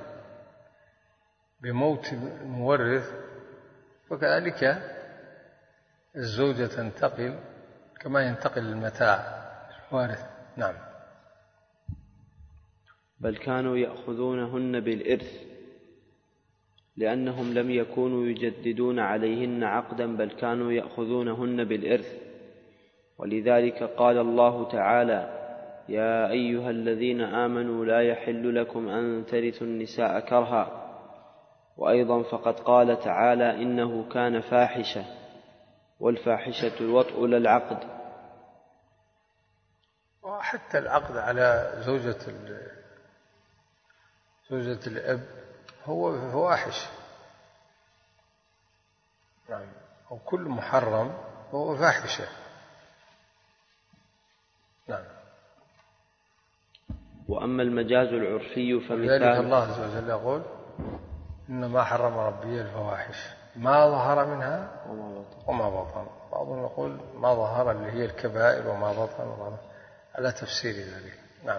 B: بموت المورث فكذلك الزوجة تنتقل كما ينتقل المتاع الوارث. نعم.
A: بل كانوا يأخذونهن بالإرث لأنهم لم يكونوا يجددون عليهن عقدا، بل كانوا يأخذونهن بالإرث. ولذلك قال الله تعالى يا أيها الذين آمنوا لا يحل لكم أن ترثوا النساء كرها. وأيضا فقد قال تعالى إنه كان فاحشة، والفاحشة الوطء لا العقد.
B: وحتى العقد على زوجة زوجة الأب هو فواحش. نعم. وكل محرم هو فاحشة.
A: نعم. وأما المجاز العرفي فمثال
B: ذلك الله عز وجل يقول إنما حرم ربي الفواحش ما ظهر منها وما بطن. بعضهم يقول ما ظهر اللي هي الكبائر وما بطن على تفسير ذلك. نعم.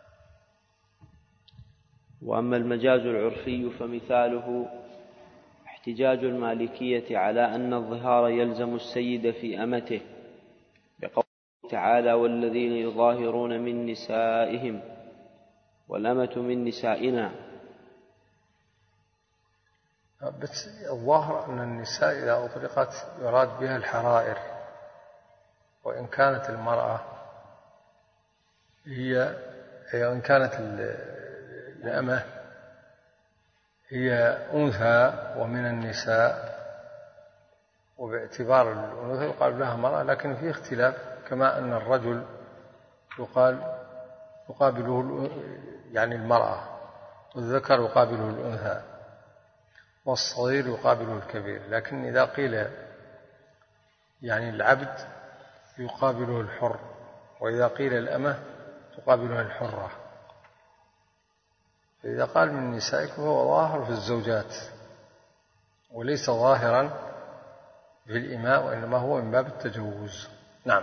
A: وأما المجاز العرفي فمثاله احتجاج المالكية على أن الظهار يلزم السيد في أمته بقوله تعالى والذين يظاهرون من نسائهم والأمة من نسائنا.
B: بس الظاهر أن النساء إذا أطلقت يراد بها الحرائر، وإن كانت المرأة هي وإن كانت الأمة هي أنثى ومن النساء، وباعتبار الأنثى يقال لها مرأة، لكن في اختلاف كما أن الرجل يقال يقابله يعني المرأة، والذكر يقابله الأنثى، والصغير يقابله الكبير. لكن إذا قيل يعني العبد يقابله الحر، وإذا قيل الأمة تقابلها الحرة. فإذا قال من نسائك فهو ظاهر في الزوجات وليس ظاهرا في الإماء، وإنما هو من باب التجوز. نعم.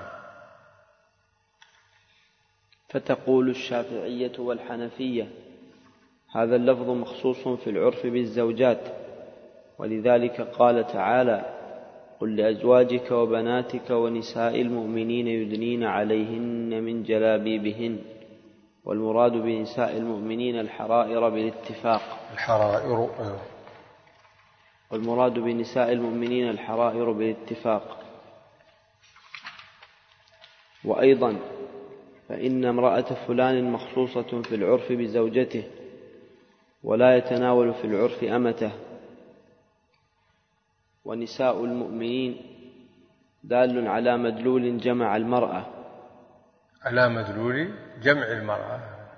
A: فتقول الشافعية والحنفية هذا اللفظ مخصوص في العرف بالزوجات، ولذلك قال تعالى قل لأزواجك وبناتك ونساء المؤمنين يدنين عليهن من جلابيبهن، والمراد بنساء المؤمنين الحرائر بالاتفاق
B: الحرائر
A: والمراد بنساء المؤمنين الحرائر بالاتفاق. وأيضا فإن امرأة فلان مخصوصة في العرف بزوجته ولا يتناول في العرف أمته. ونساء المؤمنين دال على مدلول جمع المرأة
B: على مدلول جمع المرأة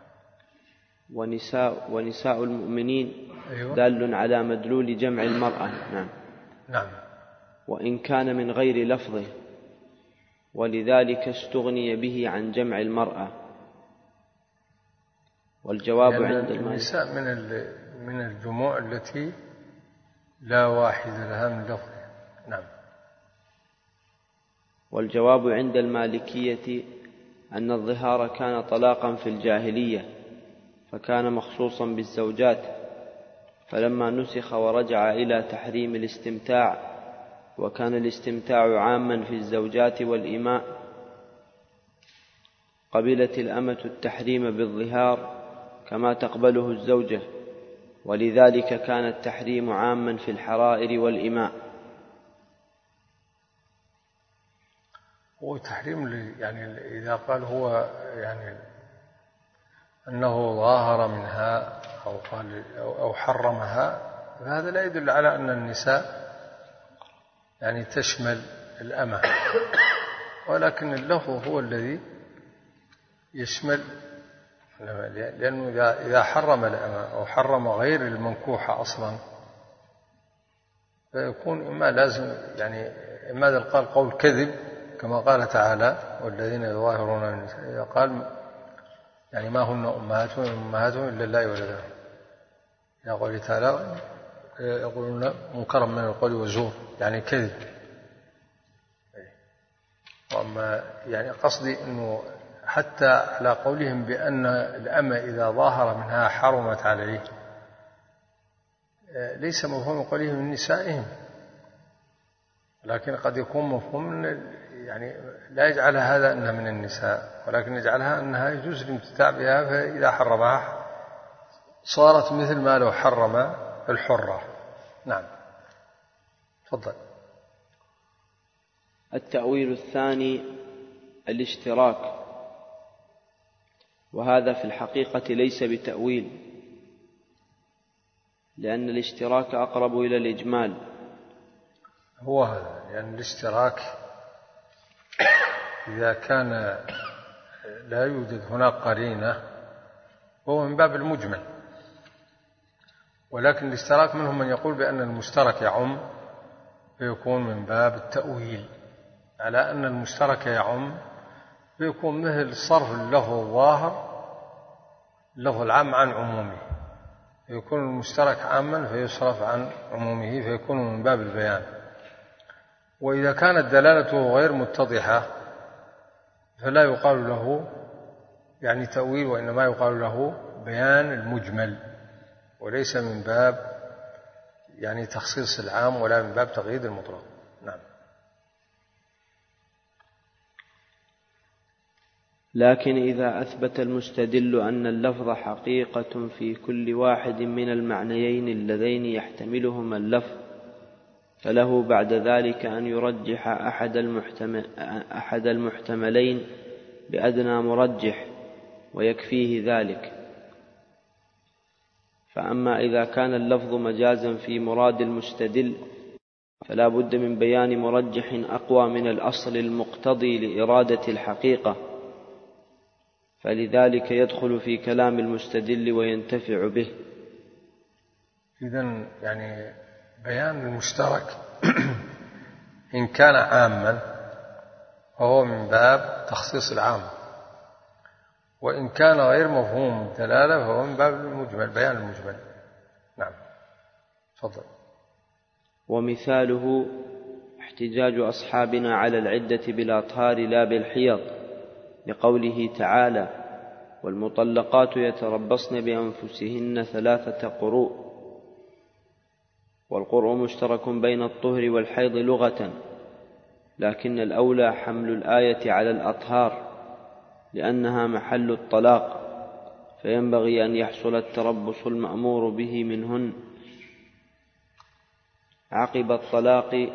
A: ونساء, ونساء المؤمنين
B: أيوة.
A: دال على مدلول جمع المرأة. نعم.
B: نعم.
A: وإن كان من غير لفظه، ولذلك استغني به عن جمع المرأة. والجواب
B: يعني
A: عند
B: النساء من من الجموع التي لا واحد لها من لفظ. نعم.
A: والجواب عند المالكية أن الظهار كان طلاقا في الجاهلية فكان مخصوصا بالزوجات، فلما نسخ ورجع إلى تحريم الاستمتاع وكان الاستمتاع عاما في الزوجات والإماء قبلت الأمة التحريم بالظهار كما تقبله الزوجة، ولذلك كان التحريم عاما في الحرائر والإماء.
B: هو تحريم يعني إذا قال هو يعني أنه ظاهر منها أو قال أو حرمها، فهذا لا يدل على أن النساء يعني تشمل الأمة، ولكن اللفظ هو الذي يشمل، لأنه إذا حرم الأمة أو حرم غير المنكوحة أصلا فيكون إما لازم يعني إما قال قول كذب كما قال تعالى والذين يظاهرون النساء، قال يعني ما هن أمهاتهم أمهاتهم إلا الله ولدهم، يقول تعالى يقولون منكرا من القول وزور يعني كذب. وأما يعني قصدي أنه حتى على قولهم بأن الأمة إذا ظاهر منها حرمت عليه ليس مفهوم قولهم من نسائهم، لكن قد يكون مفهوم يعني لا يجعل هذا أنها من النساء، ولكن يجعلها أنها يجوز الامتتاع بها، فإذا حرمها صارت مثل ما لو حرم الحرة. نعم. تفضل.
A: التأويل الثاني الاشتراك، وهذا في الحقيقة ليس بتأويل، لأن الاشتراك أقرب إلى الإجمال.
B: هو هذا، لأن يعني الاشتراك إذا كان لا يوجد هناك قرينة هو من باب المجمل، ولكن الاشتراك منهم من يقول بأن المشترك يعم فيكون من باب التأويل، على أن المشترك يعم فيكون مثل صرف اللفظ الظاهر اللفظ العام عن عمومه، يكون المشترك عاما فيصرف عن عمومه فيكون من باب البيان. وإذا كانت دلالته غير متضحة فلا يقال له يعني تأويل، وإنما يقال له بيان المجمل، وليس من باب يعني تخصيص العام ولا من باب تقييد المطلق. نعم.
A: لكن إذا أثبت المستدل أن اللفظ حقيقة في كل واحد من المعنيين اللذين يحتملهما اللفظ، فله بعد ذلك أن يرجح أحد, المحتمل أحد المحتملين بأدنى مرجح ويكفيه ذلك. فأما إذا كان اللفظ مجازا في مراد المستدل فلا بد من بيان مرجح أقوى من الأصل المقتضي لإرادة الحقيقة، فلذلك يدخل في كلام المستدل وينتفع به.
B: إذن يعني بيان المشترك إن كان عاما فهو من باب تخصيص العام، وإن كان غير مفهوم الدلالة فهو من باب المجمل، بيان المجمل. نعم، تفضل.
A: ومثاله احتجاج أصحابنا على العدة بالأطهار لا بالحيض، لقوله تعالى: والمطلقات يتربصن بأنفسهن ثلاثة قروء. والقرء مشترك بين الطهر والحيض لغة، لكن الأولى حمل الآية على الأطهار لأنها محل الطلاق، فينبغي أن يحصل التربص المأمور به منهن عقب الطلاق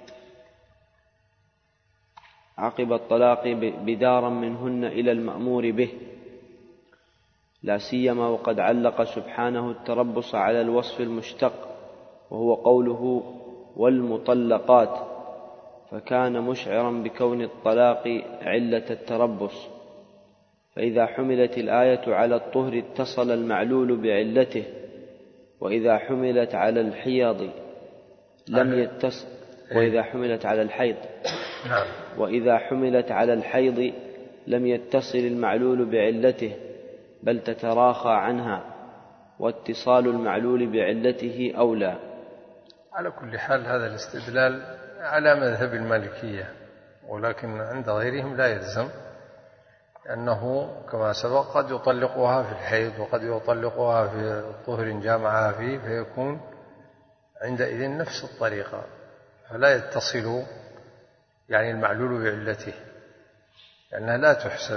A: عقب الطلاق بدارا منهن إلى المأمور به، لا سيما وقد علق سبحانه التربص على الوصف المشتق وهو قوله والمطلقات، فكان مشعرا بكون الطلاق علة التربص. فإذا حملت الآية على الطهر اتصل المعلول بعلته، وإذا حملت على الحيض لم يتصل وإذا حملت على الحيض وإذا حملت على الحيض لم يتصل المعلول بعلته، بل تتراخى عنها، واتصال المعلول بعلته أولى.
B: على كل حال هذا الاستدلال على مذهب المالكية، ولكن عند غيرهم لا يلزم، لأنه كما سبق قد يطلقها في الحيض وقد يطلقها في الطهر جامعها فيه، فيكون عندئذ نفس الطريقة، فلا يتصل يعني المعلول بعلته، لأنها لا تحسب.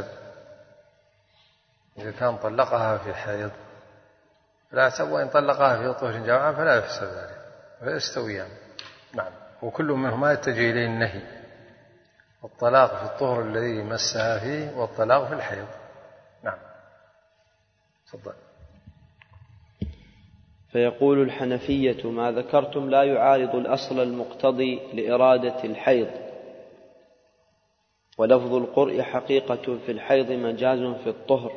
B: إذا كان طلقها في الحيض لا يحسب، وإن طلقها في طهر جامعها فلا يحسب ذلك، فيستويان. نعم. وكل منهما يتجه إليه النهي، الطلاق في الطهر الذي مسها فيه والطلاق في الحيض. نعم، تفضل.
A: فيقول الحنفية: ما ذكرتم لا يعارض الأصل المقتضي لإرادة الحيض، ولفظ القرء حقيقة في الحيض مجاز في الطهر،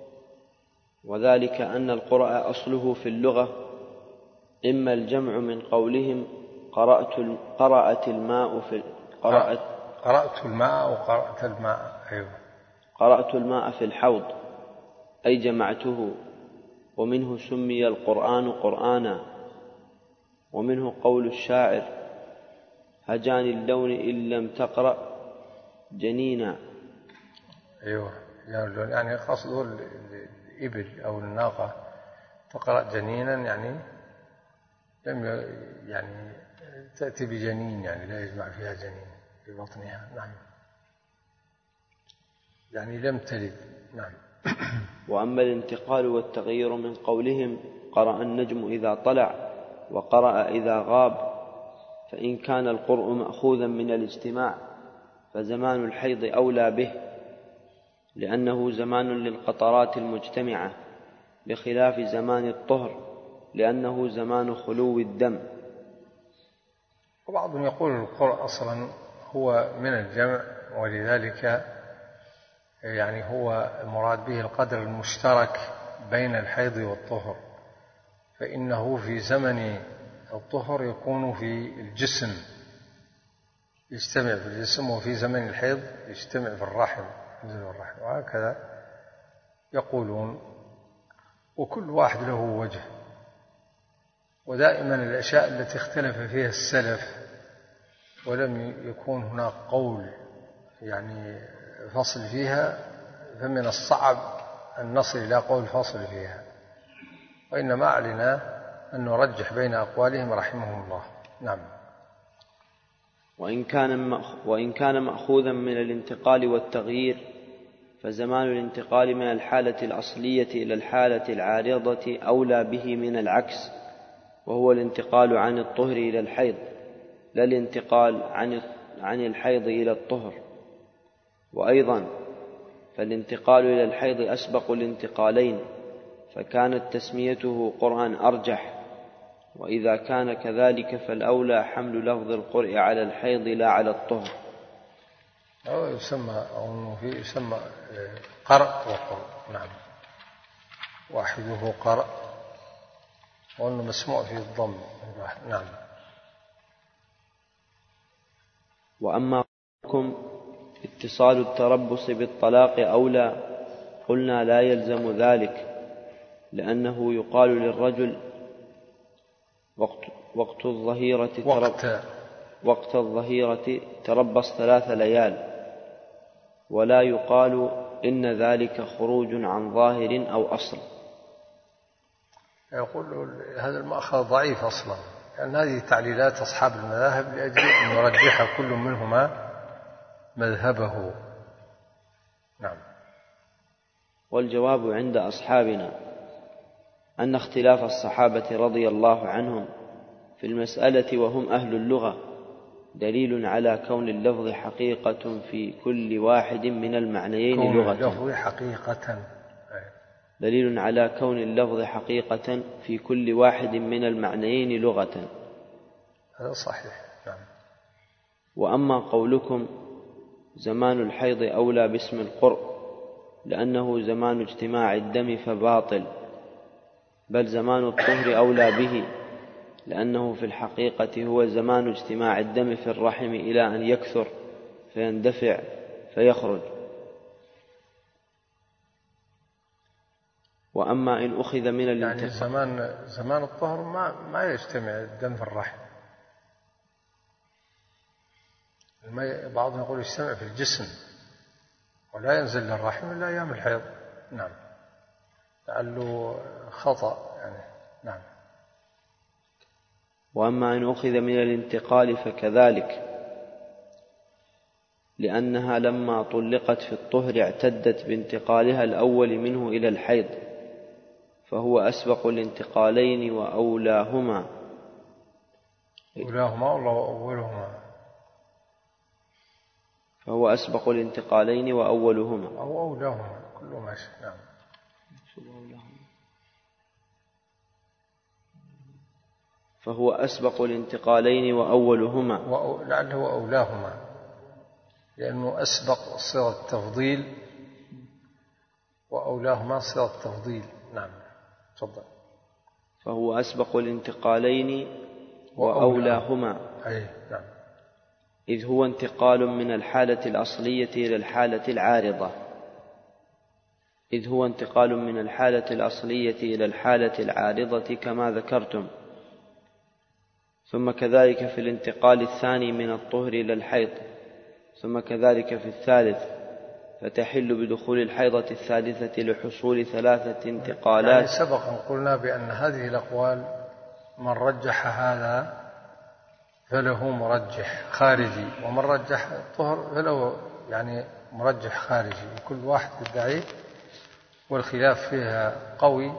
A: وذلك أن القرء أصله في اللغة إما الجمع من قولهم قرأت قرأت الماء في قرأت
B: قرأت الماء وقرأت الماء أيوة
A: قرأت الماء في الحوض، أي جمعته، ومنه سمي القرآن قرآنا، ومنه قول الشاعر: هجاني اللون إن لم تقرأ جنينا.
B: أيوة، يعني قصده الإبل أو الناقة تقرأ جنينا، يعني لم يعني تأتي بجنين، يعني لا يجمع فيها جنين في بطنها. نعم، يعني لم تلد. نعم.
A: وأما الانتقال والتغيير من قولهم قرأ النجم إذا طلع وقرأ إذا غاب، فإن كان القرء مأخوذا من الاجتماع فزمان الحيض أولى به، لأنه زمان للقطرات المجتمعة، بخلاف زمان الطهر لأنه زمان خلو الدم.
B: وبعضهم يقول القرء أصلا هو من الجمع، ولذلك يعني هو المراد به القدر المشترك بين الحيض والطهر، فإنه في زمن الطهر يكون في الجسم، يجتمع في الجسم، وفي زمن الحيض يجتمع في الرحم، الرحم وهكذا يقولون، وكل واحد له وجه. ودائما الأشياء التي اختلف فيها السلف ولم يكون هناك قول يعني فصل فيها، فمن الصعب أن نصل إلى قول فصل فيها، وإنما علينا أن نرجح بين أقوالهم رحمهم الله. نعم.
A: وإن كان وإن كان مأخوذا من الانتقال والتغيير، فزمان الانتقال من الحالة الأصلية إلى الحالة العارضة أولى به من العكس، وهو الانتقال عن الطهر إلى الحيض، لا الانتقال عن عن الحيض إلى الطهر. وأيضا فالانتقال إلى الحيض أسبق الانتقالين، فكانت تسميته قرآن أرجح، وإذا كان كذلك فالأولى حمل لفظ القرء على الحيض لا على الطهر.
B: أو يسمى أو في يسمى قرء وقرء. نعم، واحده قرء وأنه مسموع في الضم. نعم.
A: وأما قولكم اتصال التربص بالطلاق أولى، قلنا لا يلزم ذلك، لأنه يقال للرجل وقت, وقت الظهيرة
B: وقت,
A: وقت الظهيرة تربص ثلاث ليال، ولا يقال إن ذلك خروج عن ظاهر أو أصل.
B: يقول هذا المأخذ ضعيف أصلا، لأن هذه تعليلات أصحاب المذاهب لأجل أن يرجح كل منهما مذهبه. نعم.
A: والجواب عند أصحابنا أن اختلاف الصحابة رضي الله عنهم في المسألة وهم أهل اللغة دليل على كون اللفظ حقيقة في كل واحد من المعنيين لغة.
B: اللفظ حقيقة
A: دليل على كون اللفظ حقيقة في كل واحد من المعنيين لغة.
B: هذا صحيح. نعم.
A: وأما قولكم زمان الحيض أولى باسم القرء لأنه زمان اجتماع الدم فباطل، بل زمان الطهر أولى به، لأنه في الحقيقة هو زمان اجتماع الدم في الرحم إلى أن يكثر فيندفع فيخرج. وأما إن أخذ من الانتقال،
B: يعني زمان زمان الطهر ما ما يجتمع الدم في الرحم. بعضهم يقول يجتمع في الجسم ولا ينزل للرحم إلا أيام الحيض. نعم، لعله خطأ يعني. نعم.
A: وأما إن أخذ من الانتقال فكذلك، لأنها لما طلقت في الطهر اعتدت بانتقالها الأول منه إلى الحيض، فهو أسبق الانتقالين وأولاهما.
B: أولاهما ولا أولهما؟
A: فهو أسبق الانتقالين وأولهما
B: أو أولاهما، كله ماشي. نعم.
A: فهو أسبق الانتقالين وأولهما،
B: وأو... لعله أولاهما، لأنه أسبق صيغة التفضيل وأولاهما صيغة التفضيل. نعم. تفضل.
A: فهو أسبق الانتقالين وأولاهما.
B: أي. نعم.
A: إذ هو انتقال من الحالة الأصلية إلى الحالة العارضة إذ هو انتقال من الحالة الأصلية إلى الحالة العارضة كما ذكرتم. ثم كذلك في الانتقال الثاني من الطهر إلى الحيض، ثم كذلك في الثالث، فتحل بدخول الحيضة الثالثة لحصول ثلاثة انتقالات.
B: يعني سبقا قلنا بأن هذه الأقوال من رجح هذا فله مرجح خارجي، ومن رجح الطهر فله يعني مرجح خارجي، كل واحد يدعي، والخلاف فيها قوي،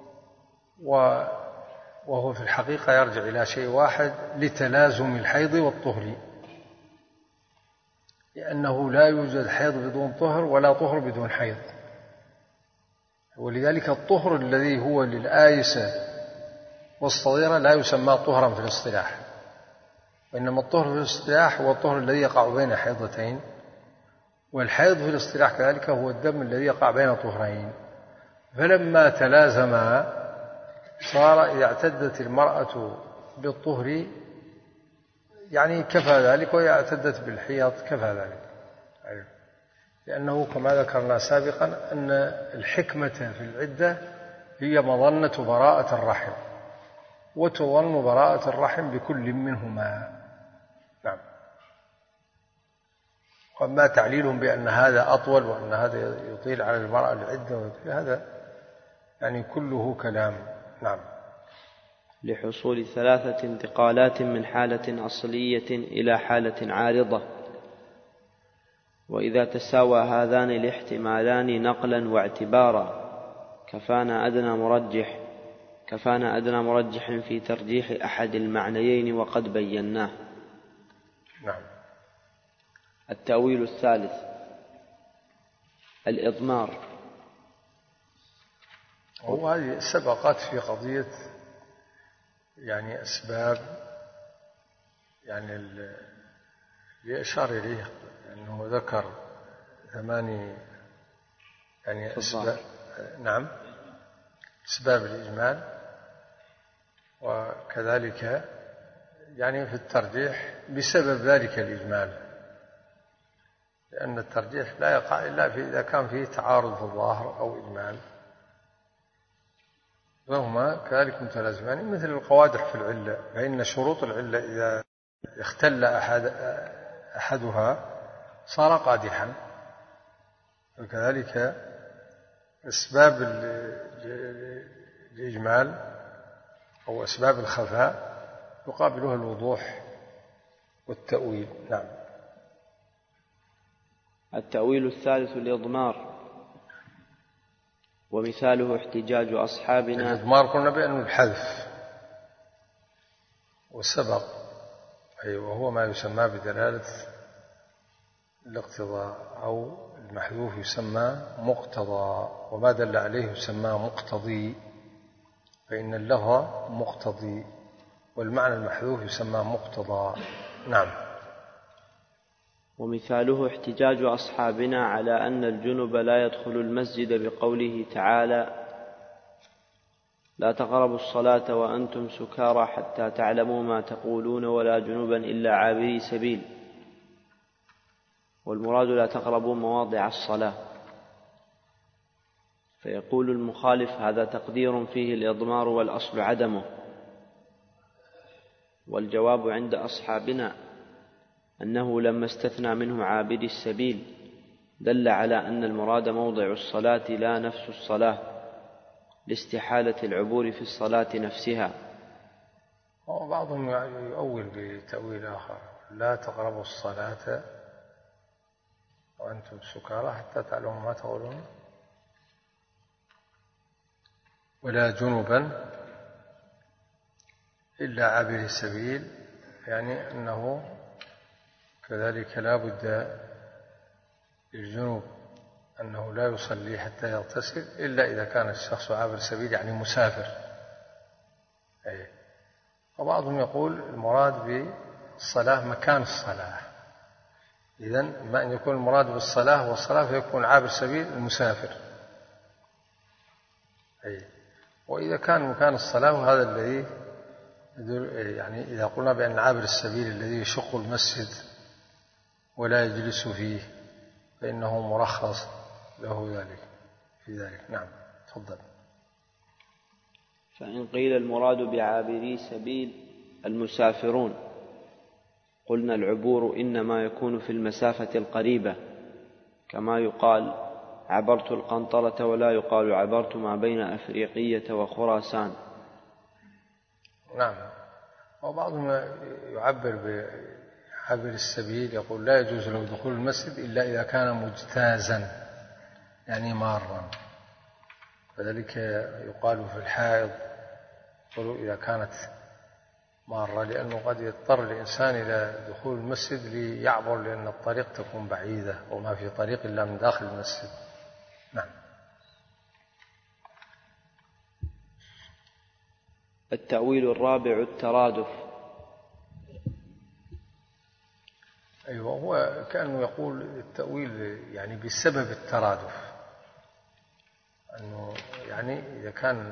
B: وهو في الحقيقة يرجع إلى شيء واحد، لتلازم الحيض والطهر، لأنه لا يوجد حيض بدون طهر ولا طهر بدون حيض. ولذلك الطهر الذي هو للآيسة والصغيرة لا يسمى طهرا في الاصطلاح، وإنما الطهر في الاصطلاح هو الطهر الذي يقع بين حيضتين، والحيض في الاصطلاح كذلك هو الدم الذي يقع بين طهرين. فلما تلازما صار إذا اعتدت المرأة بالطهر يعني كفى ذلك، وإذا اعتدت بالحيض كفى ذلك، لأنه كما ذكرنا سابقا أن الحكمة في العدة هي مظنة براءة الرحم، وتظن براءة الرحم بكل منهما. نعم. وأما تعليلهم بأن هذا أطول وأن هذا يطيل على المرأة العدة ويطيل، هذا يعني كله كلام. نعم.
A: لحصول ثلاثة انتقالات من حالة أصلية إلى حالة عارضة. وإذا تساوى هذان الاحتمالان نقلا واعتبارا كفانا أدنى مرجح كفانا أدنى مرجح في ترجيح أحد المعنيين وقد بيناه.
B: نعم.
A: التأويل الثالث الإضمار.
B: وهذه سبقت في قضية يعني أسباب يعني اللي أشار إليه أنه ذكر ثماني يعني أسباب. نعم، أسباب الإجمال، وكذلك يعني في الترجيح بسبب ذلك الإجمال، لأن الترجيح لا يقع إلا في إذا كان فيه تعارض في الظاهر أو إجمال، وهما كذلك متلازمان مثل القوادح في العلة، فإن شروط العلة إذا اختل أحد أحدها صار قادحا، وكذلك أسباب الإجمال أو أسباب الخفاء يقابلها الوضوح والتأويل. نعم.
A: التأويل الثالث الإضمار، ومثاله احتجاج أصحابنا.
B: الإضمار قلنا بأنه الحذف والسبق، أي وهو ما يسمى بدلالة الاقتضاء، أو المحذوف يسمى مقتضى، وما دل عليه يسمى مقتضي، فإن اللفظ مقتضي والمعنى المحذوف يسمى مقتضى. نعم.
A: ومثاله احتجاج أصحابنا على أن الجنب لا يدخل المسجد بقوله تعالى: لا تقربوا الصلاة وأنتم سكارى حتى تعلموا ما تقولون ولا جنبا إلا عابري سبيل، والمراد لا تقربوا مواضع الصلاة. فيقول المخالف: هذا تقدير فيه الإضمار والأصل عدمه. والجواب عند أصحابنا أنه لما استثنى منه عابر السبيل دل على أن المراد موضع الصلاة لا نفس الصلاة، لاستحالة العبور في الصلاة نفسها.
B: وبعضهم يؤول بتأويل آخر: لا تقربوا الصلاة وأنتم سكارى حتى تعلموا ما تقولون ولا جنبا إلا عابر السبيل، يعني أنه كذلك لا بد للجنوب أنه لا يصلي حتى يغتسل إلا إذا كان الشخص عابر السبيل يعني مسافر. أي. وبعضهم يقول المراد بالصلاة مكان الصلاة، إذن ما أن يكون المراد بالصلاة والصلاة فيكون عابر السبيل المسافر. أي. وإذا كان مكان الصلاة وهذا الذي يعني إذا قلنا بأن عابر السبيل الذي يشق المسجد ولا يجلس فيه فإنه مرخص له ذلك في ذلك. نعم. تفضل.
A: فإن قيل المراد بعابري سبيل المسافرون، قلنا العبور إنما يكون في المسافة القريبة، كما يقال عبرت القنطرة ولا يقال عبرت ما بين أفريقية وخراسان.
B: نعم. وبعضهم يعبر بعابر السبيل، يقول لا يجوز له دخول المسجد إلا إذا كان مجتازا يعني مارا، فذلك يقال في الحائض قالوا إذا كانت مارة، لأنه قد يضطر الإنسان إلى دخول المسجد ليعبر، لأن الطريق تكون بعيدة وما في طريق إلا من داخل المسجد. نعم.
A: التأويل الرابع الترادف.
B: أيوة، هو كأنه يقول التأويل يعني بسبب الترادف، أنه يعني إذا كان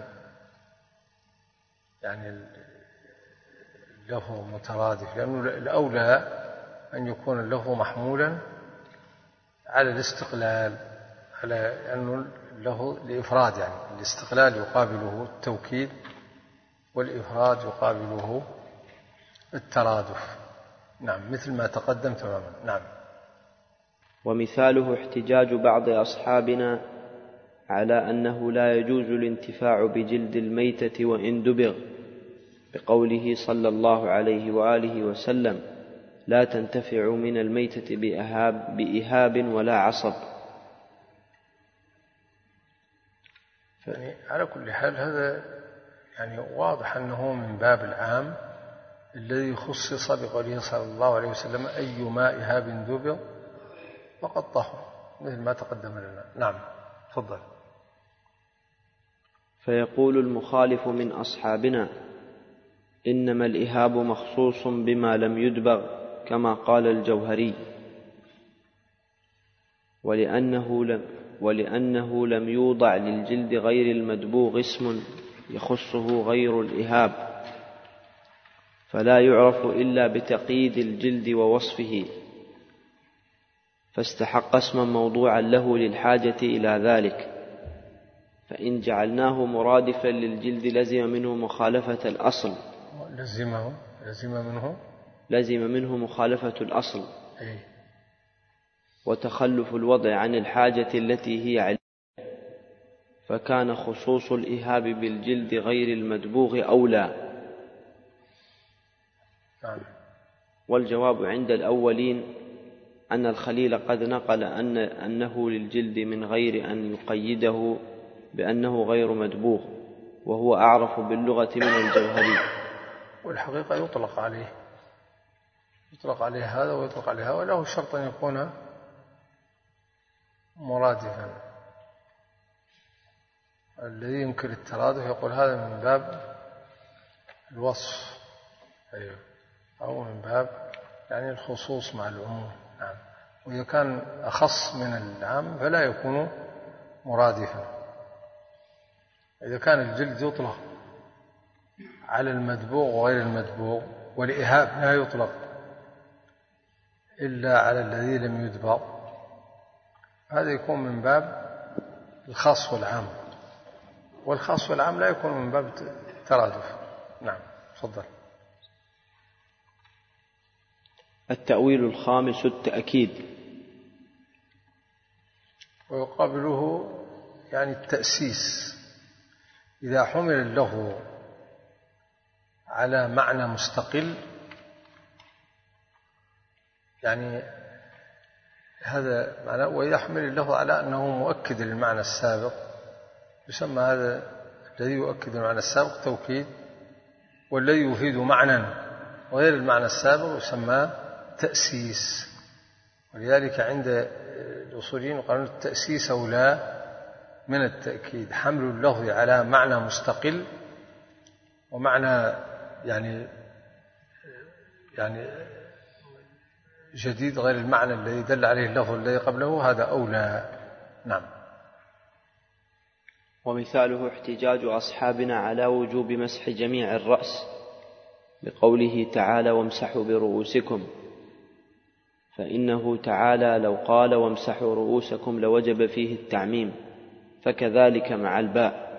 B: يعني اللفظ مترادف، لأنه الأولى أن يكون اللفظ محمولا على الاستقلال، على أنه اللفظ الإفراد، يعني الاستقلال يقابله التوكيد والإفراد يقابله الترادف. نعم، مثل ما تقدم تماما. نعم.
A: ومثاله احتجاج بعض أصحابنا على أنه لا يجوز الانتفاع بجلد الميتة وإن دبغ، بقوله صلى الله عليه وآله وسلم: لا تنتفعوا من الميتة بإهاب, بإهاب ولا عصب.
B: يعني على كل حال هذا يعني واضح أنه من باب العام الذي خصص بقوله صلى الله عليه وسلم: أي ماء إهاب دبغ فقد طهر، مثل ما تقدم لنا. نعم. تفضل.
A: فيقول المخالف من أصحابنا: إنما الإهاب مخصوص بما لم يدبغ كما قال الجوهري، ولأنه لم, ولأنه لم يوضع للجلد غير المدبوغ اسم يخصه غير الإهاب، فلا يعرف إلا بتقييد الجلد ووصفه، فاستحق اسما موضوعا له للحاجة إلى ذلك. فإن جعلناه مرادفا للجلد لزم منه مخالفة الأصل
B: لزمه لزم منه
A: لزم منه مخالفة الأصل
B: أي.
A: وتخلف الوضع عن الحاجة التي هي عليه، فكان خصوص الإهاب بالجلد غير المدبوغ أولى.
B: نعم.
A: والجواب عند الأولين أن الخليل قد نقل أن أنه للجلد من غير أن يقيده بأنه غير مدبوغ، وهو أعرف باللغة من الجوهري.
B: والحقيقة يطلق عليه يطلق عليه هذا ويطلق عليه هذا، وله شرط أن يكون مرادفا. الذي ينكر الترادف يقول هذا من باب الوصف، أيوه، أو من باب يعني الخصوص مع العموم. نعم. وإذا كان أخص من العام فلا يكون مرادفا. إذا كان الجلد يطلق على المدبوغ وغير المدبوغ، والإهاب لا يطلق إلا على الذي لم يدبغ، هذا يكون من باب الخاص والعام، والخاص والعام لا يكون من باب الترادف. نعم. تفضل.
A: التأويل الخامس التأكيد،
B: ويقابله يعني التأسيس. إذا حمل اللفظ على معنى مستقل، يعني هذا معنى، وإذا حمل اللفظ على أنه مؤكد للمعنى السابق، يسمى هذا الذي يؤكد المعنى السابق توكيد، والذي يفيد معنى وغير المعنى السابق يسمى تأسيس. ولذلك عند الأصوليين يقولون التأسيس أولى من التأكيد. حمل اللفظ على معنى مستقل ومعنى يعني يعني جديد غير المعنى الذي دل عليه اللفظ الذي قبله، هذا أولى. نعم.
A: ومثاله احتجاج أصحابنا على وجوب مسح جميع الرأس بقوله تعالى وامسحوا برؤوسكم، فإنه تعالى لو قال وامسحوا رؤوسكم لوجب فيه التعميم، فكذلك مع الباء،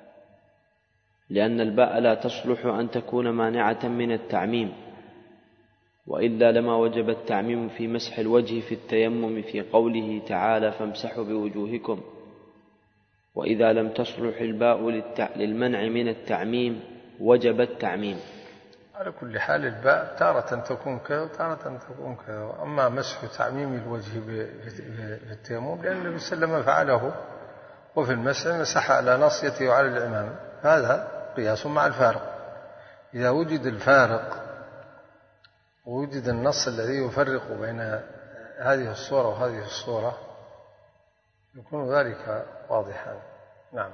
A: لأن الباء لا تصلح أن تكون مانعة من التعميم، وإلا لما وجب التعميم في مسح الوجه في التيمم في قوله تعالى فامسحوا بوجوهكم. وإذا لم تصلح الباء للمنع من التعميم وجب التعميم.
B: على كل حال الباء تارة تكون كذا وتارة تكون كذا. أما مسح تعميم الوجه في التيمم لأن النبي صلى الله عليه وسلم فعله، وفي المسح مسح على ناصيته وعلى العمامة، هذا قياس مع الفارق. إذا وجد الفارق ووجد النص الذي يفرق بين هذه الصورة وهذه الصورة يكون ذلك واضحا. نعم.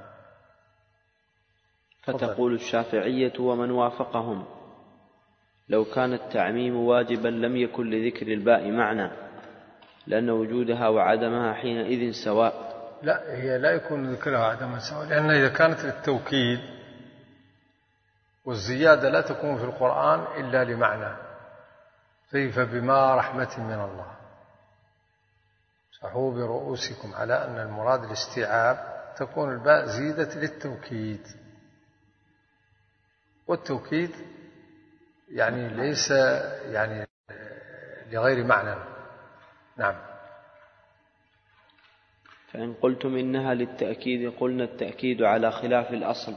A: فتقول الشافعية ومن وافقهم لو كان التعميم واجبا لم يكن لذكر الباء معنى، لأن وجودها وعدمها حينئذ سواء.
B: لا، هي لا يكون ذكرها وعدمها سواء، لأن إذا كانت للتوكيد، والزيادة لا تكون في القرآن إلا لمعنى، كيف بما رحمة من الله امسحوا برؤوسكم، على أن المراد الاستيعاب، تكون الباء زيدة للتوكيد، والتوكيد يعني ليس يعني لغير معنى. نعم.
A: فإن قلتم إنها للتأكيد قلنا التأكيد على خلاف الأصل،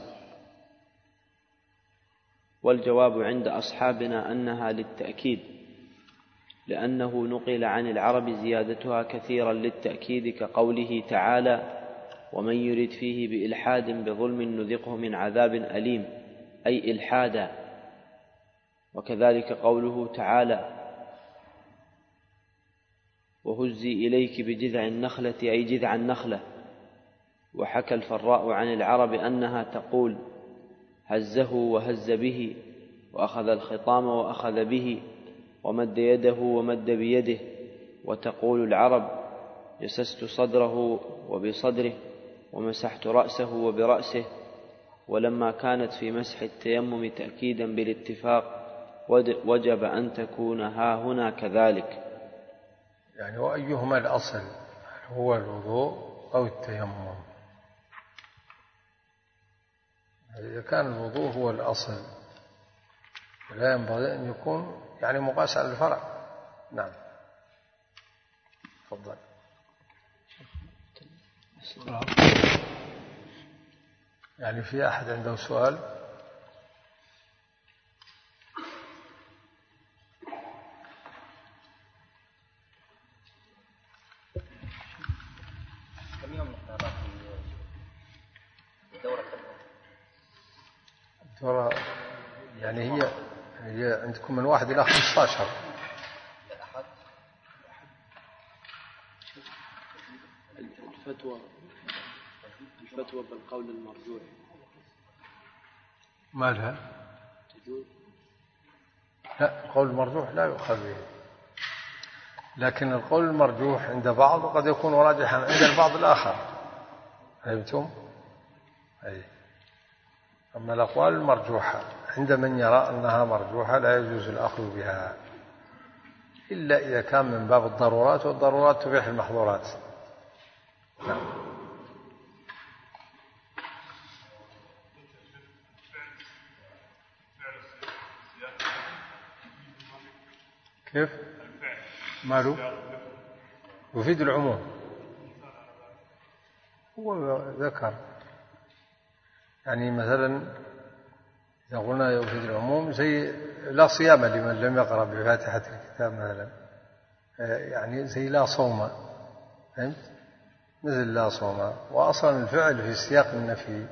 A: والجواب عند أصحابنا أنها للتأكيد، لأنه نقل عن العرب زيادتها كثيرا للتأكيد، كقوله تعالى ومن يرد فيه بإلحاد بظلم نذقه من عذاب أليم، أي إلحادا. وكذلك قوله تعالى وهزي إليك بجذع النخلة، أي جذع النخلة. وحكى الفراء عن العرب أنها تقول هزه وهز به، وأخذ الخطام وأخذ به، ومد يده ومد بيده. وتقول العرب: جسست صدره وبصدره، ومسحت رأسه وبرأسه. ولما كانت في مسح التيمم تأكيدا بالاتفاق وجب أن تكون ها هنا كذلك.
B: يعني وأيهما الأصل، هو الوضوء أو التيمم؟ إذا كان الوضوء هو الأصل لا ينبغي أن يكون يعني مقاس على الفرع. نعم، تفضل. يعني في أحد عنده سؤال؟ الدورة يعني هي هي عندكم من واحد إلى خمسة عشر.
A: الفتوى الفتوى بالقول المرجوح
B: ما لها؟
A: تجوز؟
B: لا، القول المرجوح لا يؤخذ به، لكن القول المرجوح عند بعض قد يكون راجحا عند البعض الآخر. فهمتم؟ أي. أما الأقوال المرجوحة عند من يرى أنها مرجوحة لا يجوز الأخذ بها إلا إذا كان من باب الضرورات، والضرورات تبيح المحظورات. نعم. كيف؟ ماله؟ يفيد العموم. هو ذكر يعني مثلا إذا قلنا يفيد العموم زي لا صيام لمن لم يقرأ بفاتحة الكتاب مثلا، يعني زي لا صوم. فهمت؟ مثل لا صوم. وأصلا الفعل في سياق النفي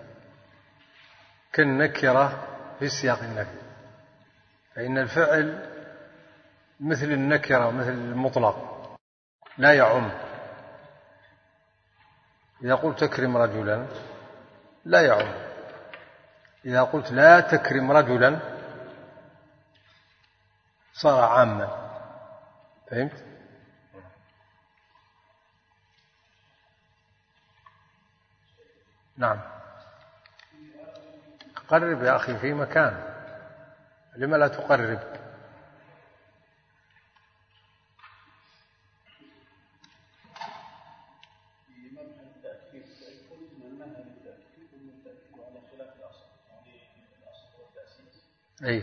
B: كالنكرة في سياق النفي، فإن الفعل مثل النكرة مثل المطلق لا يعم. إذا قلت تكرم رجلا لا يعم، إذا قلت لا تكرم رجلا صار عاما. فهمت؟ نعم. قرب يا أخي في مكان، لما لا تقرب؟ أي.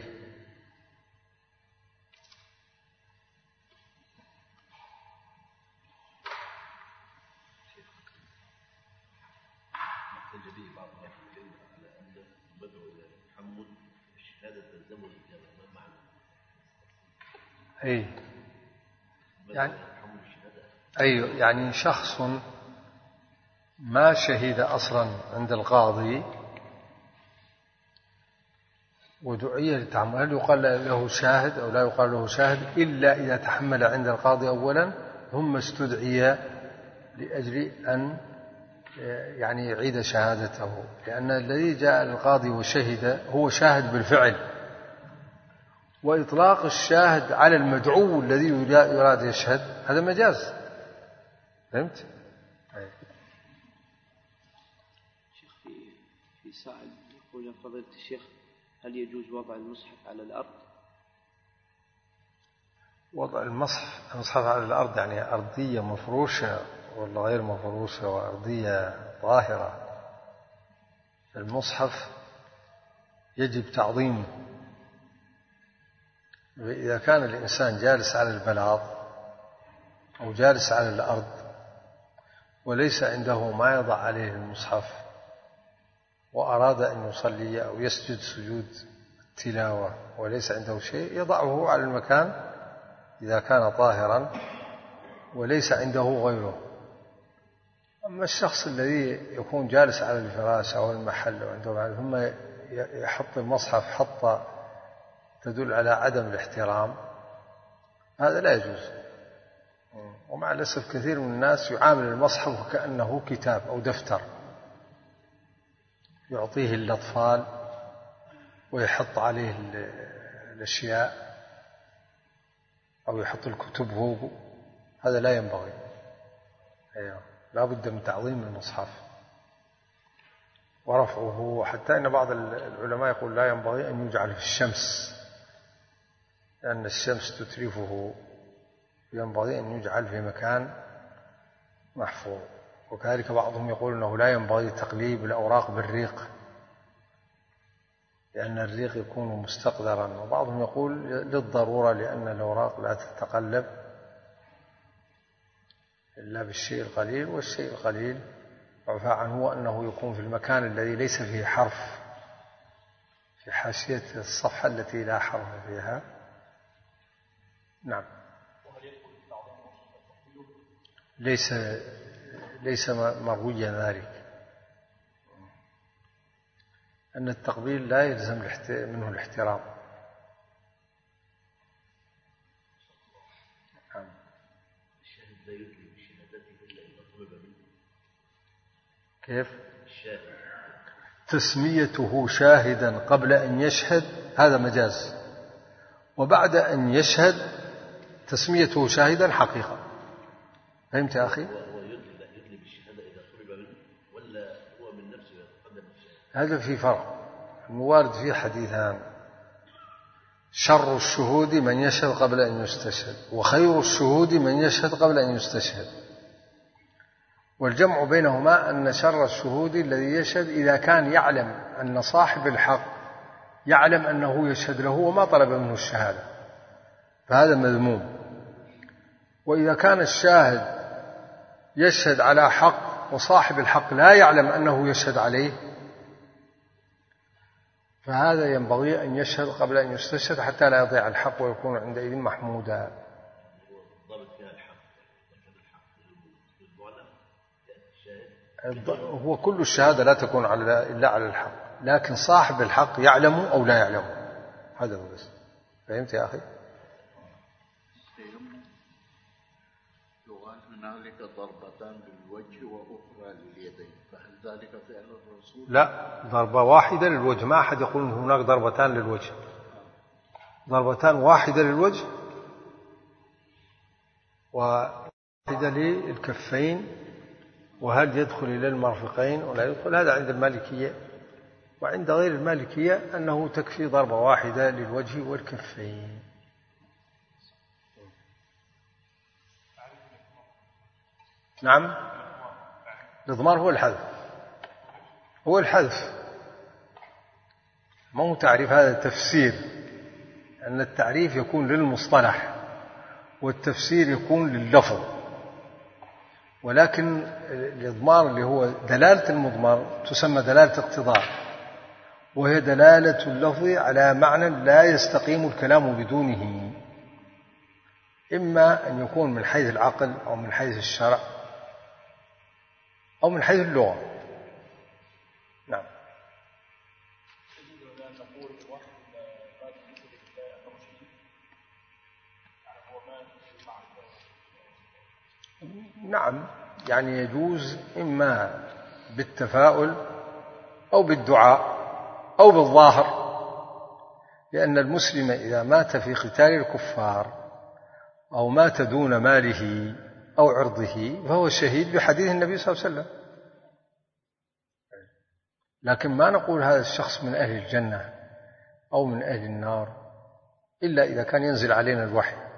B: أي. يعني أي يعني شخص ما شهد أصلا عند القاضي ودعي للتحمل، هل يقال له شاهد أو لا يقال له شاهد إلا إذا تحمل عند القاضي أولا ثم استدعي لأجل أن يعني يعيد شهادته، لأن الذي جاء للقاضي وشهد هو شاهد بالفعل، وإطلاق الشاهد على المدعو الذي يراد يشهد هذا مجاز. فهمت؟
A: شيخ في في سائل يقول: يا فضيلة الشيخ، هل يجوز وضع المصحف على الأرض؟
B: وضع المصحف المصحف على الأرض يعني أرضية مفروشة ولا غير مفروشة وأرضية ظاهرة؟ المصحف يجب تعظيمه. إذا كان الإنسان جالس على البلاط أو جالس على الأرض وليس عنده ما يضع عليه المصحف وأراد أن يصلي أو يسجد سجود التلاوة وليس عنده شيء، يضعه على المكان إذا كان طاهرا وليس عنده غيره. أما الشخص الذي يكون جالس على الفراش أو المحل وعنده ثم يحط المصحف حطة تدل على عدم الاحترام، هذا لا يجوز. ومع الأسف كثير من الناس يعامل المصحف كأنه كتاب أو دفتر، يعطيه الأطفال ويحط عليه الأشياء أو يحط الكتب فوقه، هذا لا ينبغي. أيوه. لا بد من تعظيم المصحف ورفعه، حتى إن بعض العلماء يقول لا ينبغي أن يجعل في الشمس لأن الشمس تتلفه، ينبغي أن يجعل في مكان محفوظ. وكذلك بعضهم يقول أنه لا ينبغي تقليب الأوراق بالريق لأن الريق يكون مستقذرا، وبعضهم يقول للضرورة لأن الأوراق لا تتقلب إلا بالشيء القليل، والشيء القليل عفى عنه أنه يكون في المكان الذي ليس فيه حرف، في حاشية الصفحة التي لا حرف فيها. نعم. ليس ليس مرويا ذلك، أن التقبيل لا يلزم منه الاحترام. نعم.
D: الشاهد لا يدلي بشهادته إلا إذا طلب منه.
B: كيف؟
D: الشاهد
B: تسميته شاهدا قبل أن يشهد هذا مجاز، وبعد أن يشهد تسميته شاهدا حقيقة. فهمت يا أخي؟
D: هو يدلي يدلي بالشهادة إذا طلب منه ولا هو من نفسه يتقدم بالشهادة؟
B: هذا في فرق. الموارد فيه حديثان: شر الشهود من يشهد قبل أن يستشهد، وخير الشهود من يشهد قبل أن يستشهد. والجمع بينهما أن شر الشهود الذي يشهد إذا كان يعلم أن صاحب الحق يعلم أنه يشهد له وما طلب منه الشهادة، فهذا مذموم. وإذا كان الشاهد يشهد على حق وصاحب الحق لا يعلم أنه يشهد عليه، فهذا ينبغي أن يشهد قبل أن يستشهد حتى لا يضيع الحق ويكون عندئذ محمودا. هو كل الشهادة لا تكون على إلا على الحق، لكن صاحب الحق يعلم أو لا يعلم، هذا هو بس. فهمت يا أخي؟
D: يقال هنالك ضربتان للوجه وأخرى لليدين، فهل ذلك فعل الرسول؟
B: لا، ضربة واحدة للوجه، ما أحد يقول هناك ضربتان للوجه، ضربتان واحدة للوجه وواحدة للكفين، وهل يدخل إلى المرفقين ولا يدخل؟ هذا عند المالكية، وعند غير المالكية أنه تكفي ضربة واحدة للوجه والكفين. نعم. الإضمار هو الحذف، هو الحذف، ما هو تعريف، هذا تفسير. أن التعريف يكون للمصطلح والتفسير يكون لللفظ، ولكن الإضمار اللي هو دلالة المضمر تسمى دلالة اقتضاء، وهي دلالة اللفظ على معنى لا يستقيم الكلام بدونه، إما أن يكون من حيث العقل أو من حيث الشرع أو من حيث اللغة. نعم. نعم، يعني يجوز إما بالتفاؤل أو بالدعاء أو بالظاهر، لأن المسلم إذا مات في قتال الكفار أو مات دون ماله أو عرضه فهو شهيد بحديث النبي صلى الله عليه وسلم. لكن ما نقول هذا الشخص من أهل الجنة أو من أهل النار إلا إذا كان ينزل علينا الوحي.